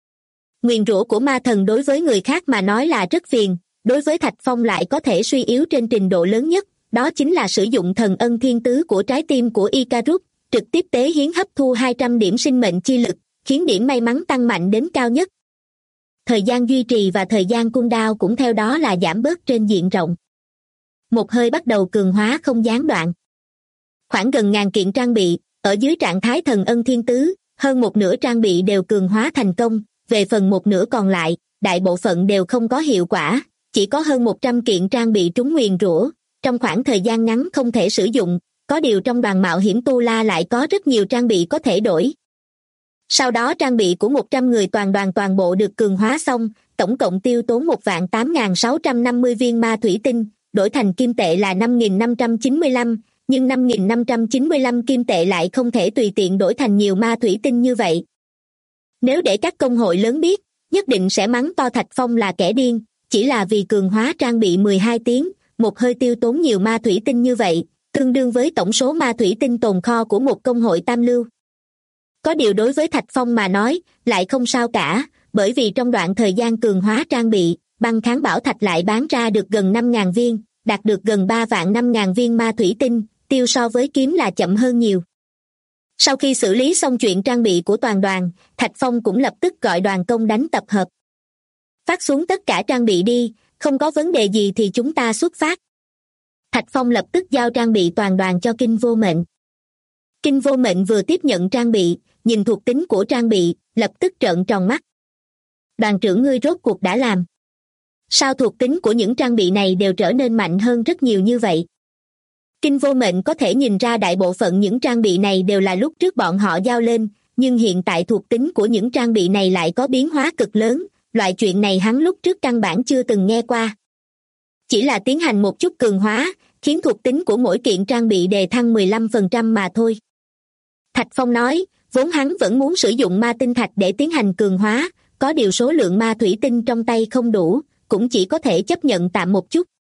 Nguyền rủa của ma thần đối với người khác mà nói là rất phiền, đối với Thạch Phong lại có thể suy yếu trên trình độ lớn nhất, đó chính là sử dụng thần ân thiên tứ của trái tim của Icarus, trực tiếp tế hiến hấp thu 200 điểm sinh mệnh chi lực, khiến điểm may mắn tăng mạnh đến cao nhất. Thời gian duy trì và thời gian cooldown cũng theo đó là giảm bớt trên diện rộng. Một hơi bắt đầu cường hóa không gián đoạn. Khoảng gần ngàn kiện trang bị, ở dưới trạng thái thần ân thiên tứ, hơn một nửa trang bị đều cường hóa thành công, về phần một nửa còn lại, đại bộ phận đều không có hiệu quả, chỉ có hơn 100 kiện trang bị trúng nguyền rủa, trong khoảng thời gian ngắn không thể sử dụng, có điều trong đoàn mạo hiểm Tu La lại có rất nhiều trang bị có thể đổi. Sau đó trang bị của 100 người toàn đoàn toàn bộ được cường hóa xong, tổng cộng tiêu tốn 1.8650 viên ma thủy tinh, đổi thành kim tệ là 5.595, nhưng 5.595 kim tệ lại không thể tùy tiện đổi thành nhiều ma thủy tinh như vậy. Nếu để các công hội lớn biết, nhất định sẽ mắng to Thạch Phong là kẻ điên, chỉ là vì cường hóa trang bị 12 tiếng, một hơi tiêu tốn nhiều ma thủy tinh như vậy, tương đương với tổng số ma thủy tinh tồn kho của một công hội tam lưu. Có điều đối với Thạch Phong mà nói, lại không sao cả, bởi vì trong đoạn thời gian cường hóa trang bị, băng kháng bảo thạch lại bán ra được gần 5.000 viên, đạt được gần 3.500.000 viên ma thủy tinh, tiêu so với kiếm là chậm hơn nhiều. Sau khi xử lý xong chuyện trang bị của toàn đoàn, Thạch Phong cũng lập tức gọi đoàn công đánh tập hợp. Phát xuống tất cả trang bị đi, không có vấn đề gì thì chúng ta xuất phát. Thạch Phong lập tức giao trang bị toàn đoàn cho Kinh Vô Mệnh. Kinh Vô Mệnh vừa tiếp nhận trang bị, nhìn thuộc tính của trang bị, lập tức trợn tròn mắt. Đoàn trưởng ngươi rốt cuộc đã làm. Sao thuộc tính của những trang bị này đều trở nên mạnh hơn rất nhiều như vậy? Kinh Vô Mệnh có thể nhìn ra đại bộ phận những trang bị này đều là lúc trước bọn họ giao lên, nhưng hiện tại thuộc tính của những trang bị này lại có biến hóa cực lớn, loại chuyện này hắn lúc trước căn bản chưa từng nghe qua. Chỉ là tiến hành một chút cường hóa, khiến thuộc tính của mỗi kiện trang bị đề thăng 15% mà thôi. Thạch Phong nói, vốn hắn vẫn muốn sử dụng ma tinh thạch để tiến hành cường hóa, có điều số lượng ma thủy tinh trong tay không đủ, cũng chỉ có thể chấp nhận tạm một chút.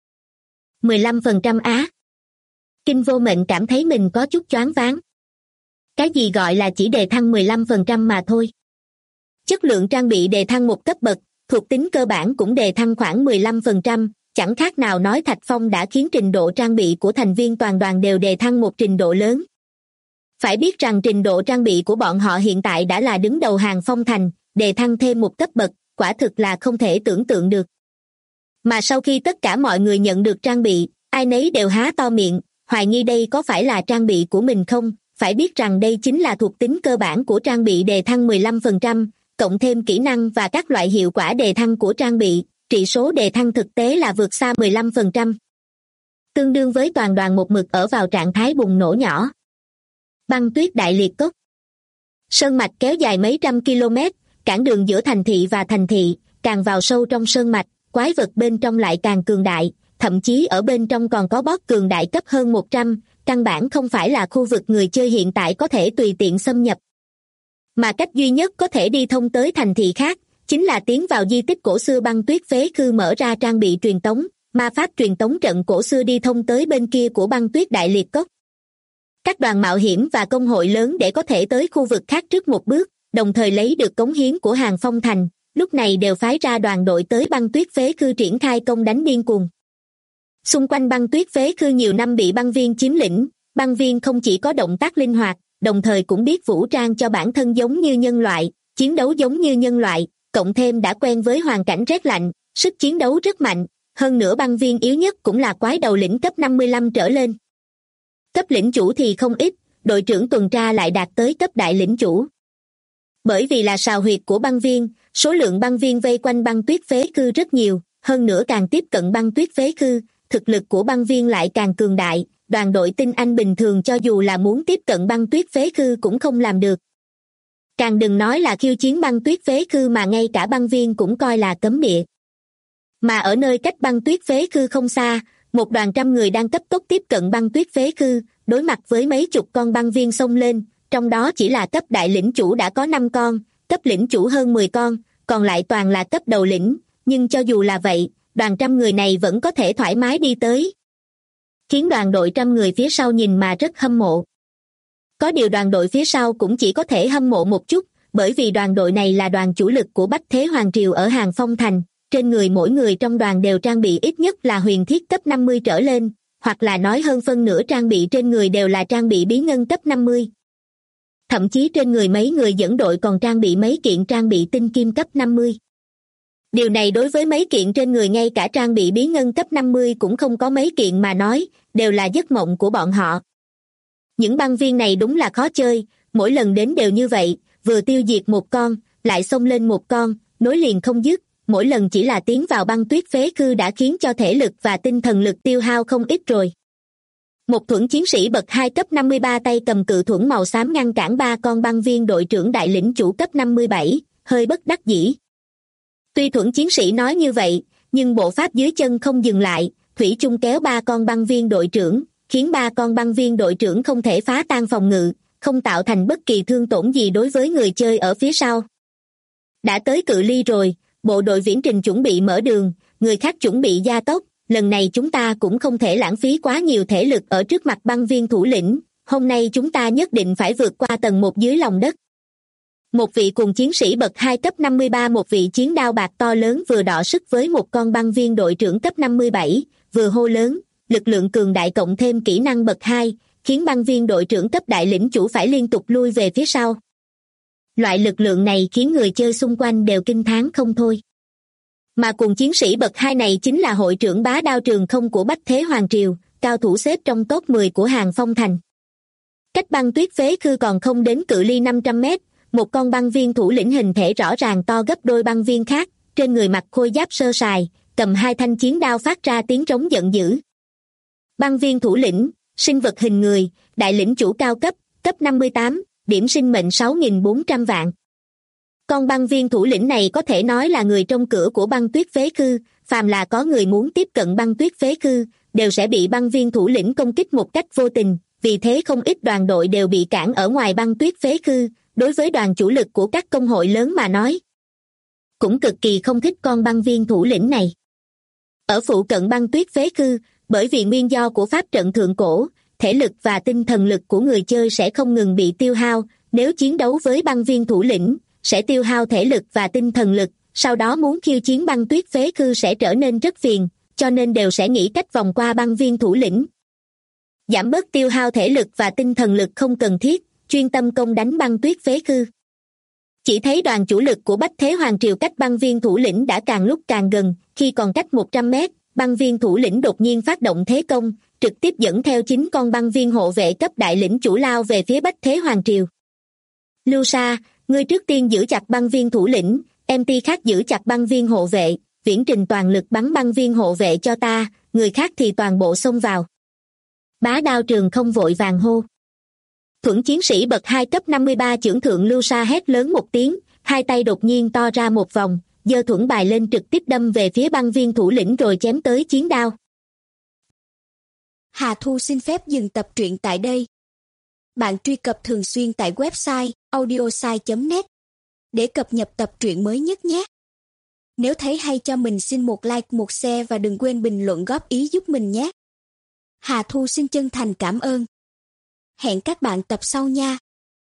15% á. Kinh Vô Mệnh cảm thấy mình có chút choáng váng. Cái gì gọi là chỉ đề thăng 15% mà thôi? Chất lượng trang bị đề thăng một cấp bậc, thuộc tính cơ bản cũng đề thăng khoảng 15%, chẳng khác nào nói Thạch Phong đã khiến trình độ trang bị của thành viên toàn đoàn đều đề thăng một trình độ lớn. Phải biết rằng trình độ trang bị của bọn họ hiện tại đã là đứng đầu hàng phong thành, đề thăng thêm một cấp bậc, quả thực là không thể tưởng tượng được. Mà sau khi tất cả mọi người nhận được trang bị, ai nấy đều há to miệng, hoài nghi đây có phải là trang bị của mình không, phải biết rằng đây chính là thuộc tính cơ bản của trang bị đề thăng 15%, cộng thêm kỹ năng và các loại hiệu quả đề thăng của trang bị, trị số đề thăng thực tế là vượt xa 15%. Tương đương với toàn đoàn một mực ở vào trạng thái bùng nổ nhỏ. Băng tuyết đại liệt cốc. Sơn mạch kéo dài mấy trăm km, cản đường giữa thành thị và thành thị, càng vào sâu trong sơn mạch, quái vật bên trong lại càng cường đại, thậm chí ở bên trong còn có boss cường đại cấp hơn 100, căn bản không phải là khu vực người chơi hiện tại có thể tùy tiện xâm nhập. Mà cách duy nhất có thể đi thông tới thành thị khác, chính là tiến vào di tích cổ xưa băng tuyết phế khư mở ra trang bị truyền tống, ma pháp truyền tống trận cổ xưa đi thông tới bên kia của băng tuyết đại liệt cốc. Các đoàn mạo hiểm và công hội lớn để có thể tới khu vực khác trước một bước, đồng thời lấy được cống hiến của hàng phong thành, lúc này đều phái ra đoàn đội tới băng tuyết phế khư triển khai công đánh điên cuồng. Xung quanh băng tuyết phế khư nhiều năm bị băng viên chiếm lĩnh, băng viên không chỉ có động tác linh hoạt, đồng thời cũng biết vũ trang cho bản thân giống như nhân loại, chiến đấu giống như nhân loại, cộng thêm đã quen với hoàn cảnh rét lạnh, sức chiến đấu rất mạnh, hơn nữa băng viên yếu nhất cũng là quái đầu lĩnh cấp 55 trở lên. Cấp lĩnh chủ thì không ít, đội trưởng tuần tra lại đạt tới cấp đại lĩnh chủ. Bởi vì là sào huyệt của băng viên, số lượng băng viên vây quanh băng tuyết phế khư rất nhiều, hơn nữa càng tiếp cận băng tuyết phế khư, thực lực của băng viên lại càng cường đại, đoàn đội tinh anh bình thường cho dù là muốn tiếp cận băng tuyết phế khư cũng không làm được. Càng đừng nói là khiêu chiến băng tuyết phế khư mà ngay cả băng viên cũng coi là cấm địa. Mà ở nơi cách băng tuyết phế khư không xa, một đoàn trăm người đang cấp tốc tiếp cận băng tuyết phế khư, đối mặt với mấy chục con băng viên xông lên, trong đó chỉ là cấp đại lĩnh chủ đã có 5 con, cấp lĩnh chủ hơn 10 con, còn lại toàn là cấp đầu lĩnh, nhưng cho dù là vậy, đoàn trăm người này vẫn có thể thoải mái đi tới. Khiến đoàn đội trăm người phía sau nhìn mà rất hâm mộ. Có điều đoàn đội phía sau cũng chỉ có thể hâm mộ một chút, bởi vì đoàn đội này là đoàn chủ lực của Bách Thế Hoàng Triều ở Hàng Phong Thành, trên người mỗi người trong đoàn đều trang bị ít nhất là huyền thiết cấp 50 trở lên, hoặc là nói hơn phân nửa trang bị trên người đều là trang bị bí ngân cấp 50. Thậm chí trên người mấy người dẫn đội còn trang bị mấy kiện trang bị tinh kim cấp 50. Điều này đối với mấy kiện trên người ngay cả trang bị bí ngân cấp 50 cũng không có mấy kiện mà nói, đều là giấc mộng của bọn họ. Những băng viên này đúng là khó chơi, mỗi lần đến đều như vậy, vừa tiêu diệt một con, lại xông lên một con, nối liền không dứt, mỗi lần chỉ là tiến vào băng tuyết phế khư đã khiến cho thể lực và tinh thần lực tiêu hao không ít rồi. Một thuẫn chiến sĩ bậc 2 cấp 53 tay cầm cự thuẫn màu xám ngăn cản 3 con băng viên đội trưởng đại lĩnh chủ cấp 57, hơi bất đắc dĩ. Tuy thuẫn chiến sĩ nói như vậy, nhưng bộ pháp dưới chân không dừng lại, thủy chung kéo 3 con băng viên đội trưởng, khiến 3 con băng viên đội trưởng không thể phá tan phòng ngự, không tạo thành bất kỳ thương tổn gì đối với người chơi ở phía sau. Đã tới cự ly rồi, bộ đội viễn trình chuẩn bị mở đường, người khác chuẩn bị gia tốc, lần này chúng ta cũng không thể lãng phí quá nhiều thể lực ở trước mặt băng viên thủ lĩnh, hôm nay chúng ta nhất định phải vượt qua tầng 1 dưới lòng đất. Một vị cùng chiến sĩ bậc 2 cấp 53, một vị chiến đao bạc to lớn vừa đọ sức với một con băng viên đội trưởng cấp 57, vừa hô lớn, lực lượng cường đại cộng thêm kỹ năng bậc 2, khiến băng viên đội trưởng cấp đại lĩnh chủ phải liên tục lui về phía sau. Loại lực lượng này khiến người chơi xung quanh đều kinh thán không thôi. Mà cùng chiến sĩ bậc 2 này chính là hội trưởng bá đao trường không của Bách Thế Hoàng Triều, cao thủ xếp trong top 10 của Hàng Phong Thành. Cách băng tuyết phế khư còn không đến cự ly 500 mét, một con băng viên thủ lĩnh hình thể rõ ràng to gấp đôi băng viên khác, trên người mặc khôi giáp sơ sài, cầm 2 thanh chiến đao phát ra tiếng trống giận dữ. Băng viên thủ lĩnh, sinh vật hình người, đại lĩnh chủ cao cấp, cấp 58, điểm sinh mệnh 6.400 vạn. Con băng viên thủ lĩnh này có thể nói là người trong cửa của băng tuyết phế khư, phàm là có người muốn tiếp cận băng tuyết phế khư, đều sẽ bị băng viên thủ lĩnh công kích một cách vô tình, vì thế không ít đoàn đội đều bị cản ở ngoài băng tuyết phế khư, đối với đoàn chủ lực của các công hội lớn mà nói. Cũng cực kỳ không thích con băng viên thủ lĩnh này. Ở phụ cận băng tuyết phế khư, bởi vì nguyên do của pháp trận thượng cổ, thể lực và tinh thần lực của người chơi sẽ không ngừng bị tiêu hao, nếu chiến đấu với băng viên thủ lĩnh, sẽ tiêu hao thể lực và tinh thần lực, sau đó muốn khiêu chiến băng tuyết phế khư sẽ trở nên rất phiền, cho nên đều sẽ nghĩ cách vòng qua băng viên thủ lĩnh. Giảm bớt tiêu hao thể lực và tinh thần lực không cần thiết, chuyên tâm công đánh băng tuyết phế khư. Chỉ thấy đoàn chủ lực của Bách Thế Hoàng Triều cách băng viên thủ lĩnh đã càng lúc càng gần, khi còn cách 100 mét, băng viên thủ lĩnh đột nhiên phát động thế công, trực tiếp dẫn theo 9 con băng viên hộ vệ cấp đại lĩnh chủ lao về phía Bách Thế Hoàng Triều. Lưu Sa, ngươi trước tiên giữ chặt băng viên thủ lĩnh, MT khác giữ chặt băng viên hộ vệ, viễn trình toàn lực bắn băng viên hộ vệ cho ta, người khác thì toàn bộ xông vào. Bá đao trường không vội vàng hô. Thuẫn chiến sĩ bậc 2 cấp 53 trưởng thượng Lưu Sa hét lớn một tiếng, hai tay đột nhiên to ra một vòng, giơ thuẫn bài lên trực tiếp đâm về phía băng viên thủ lĩnh rồi chém tới chiến đao. Hà Thu xin phép dừng tập truyện tại đây. Bạn truy cập thường xuyên tại website audiosai.net để cập nhật tập truyện mới nhất nhé. Nếu thấy hay cho mình xin một like, một share và đừng quên bình luận góp ý giúp mình nhé. Hà Thu xin chân thành cảm ơn. Hẹn các bạn tập sau nha.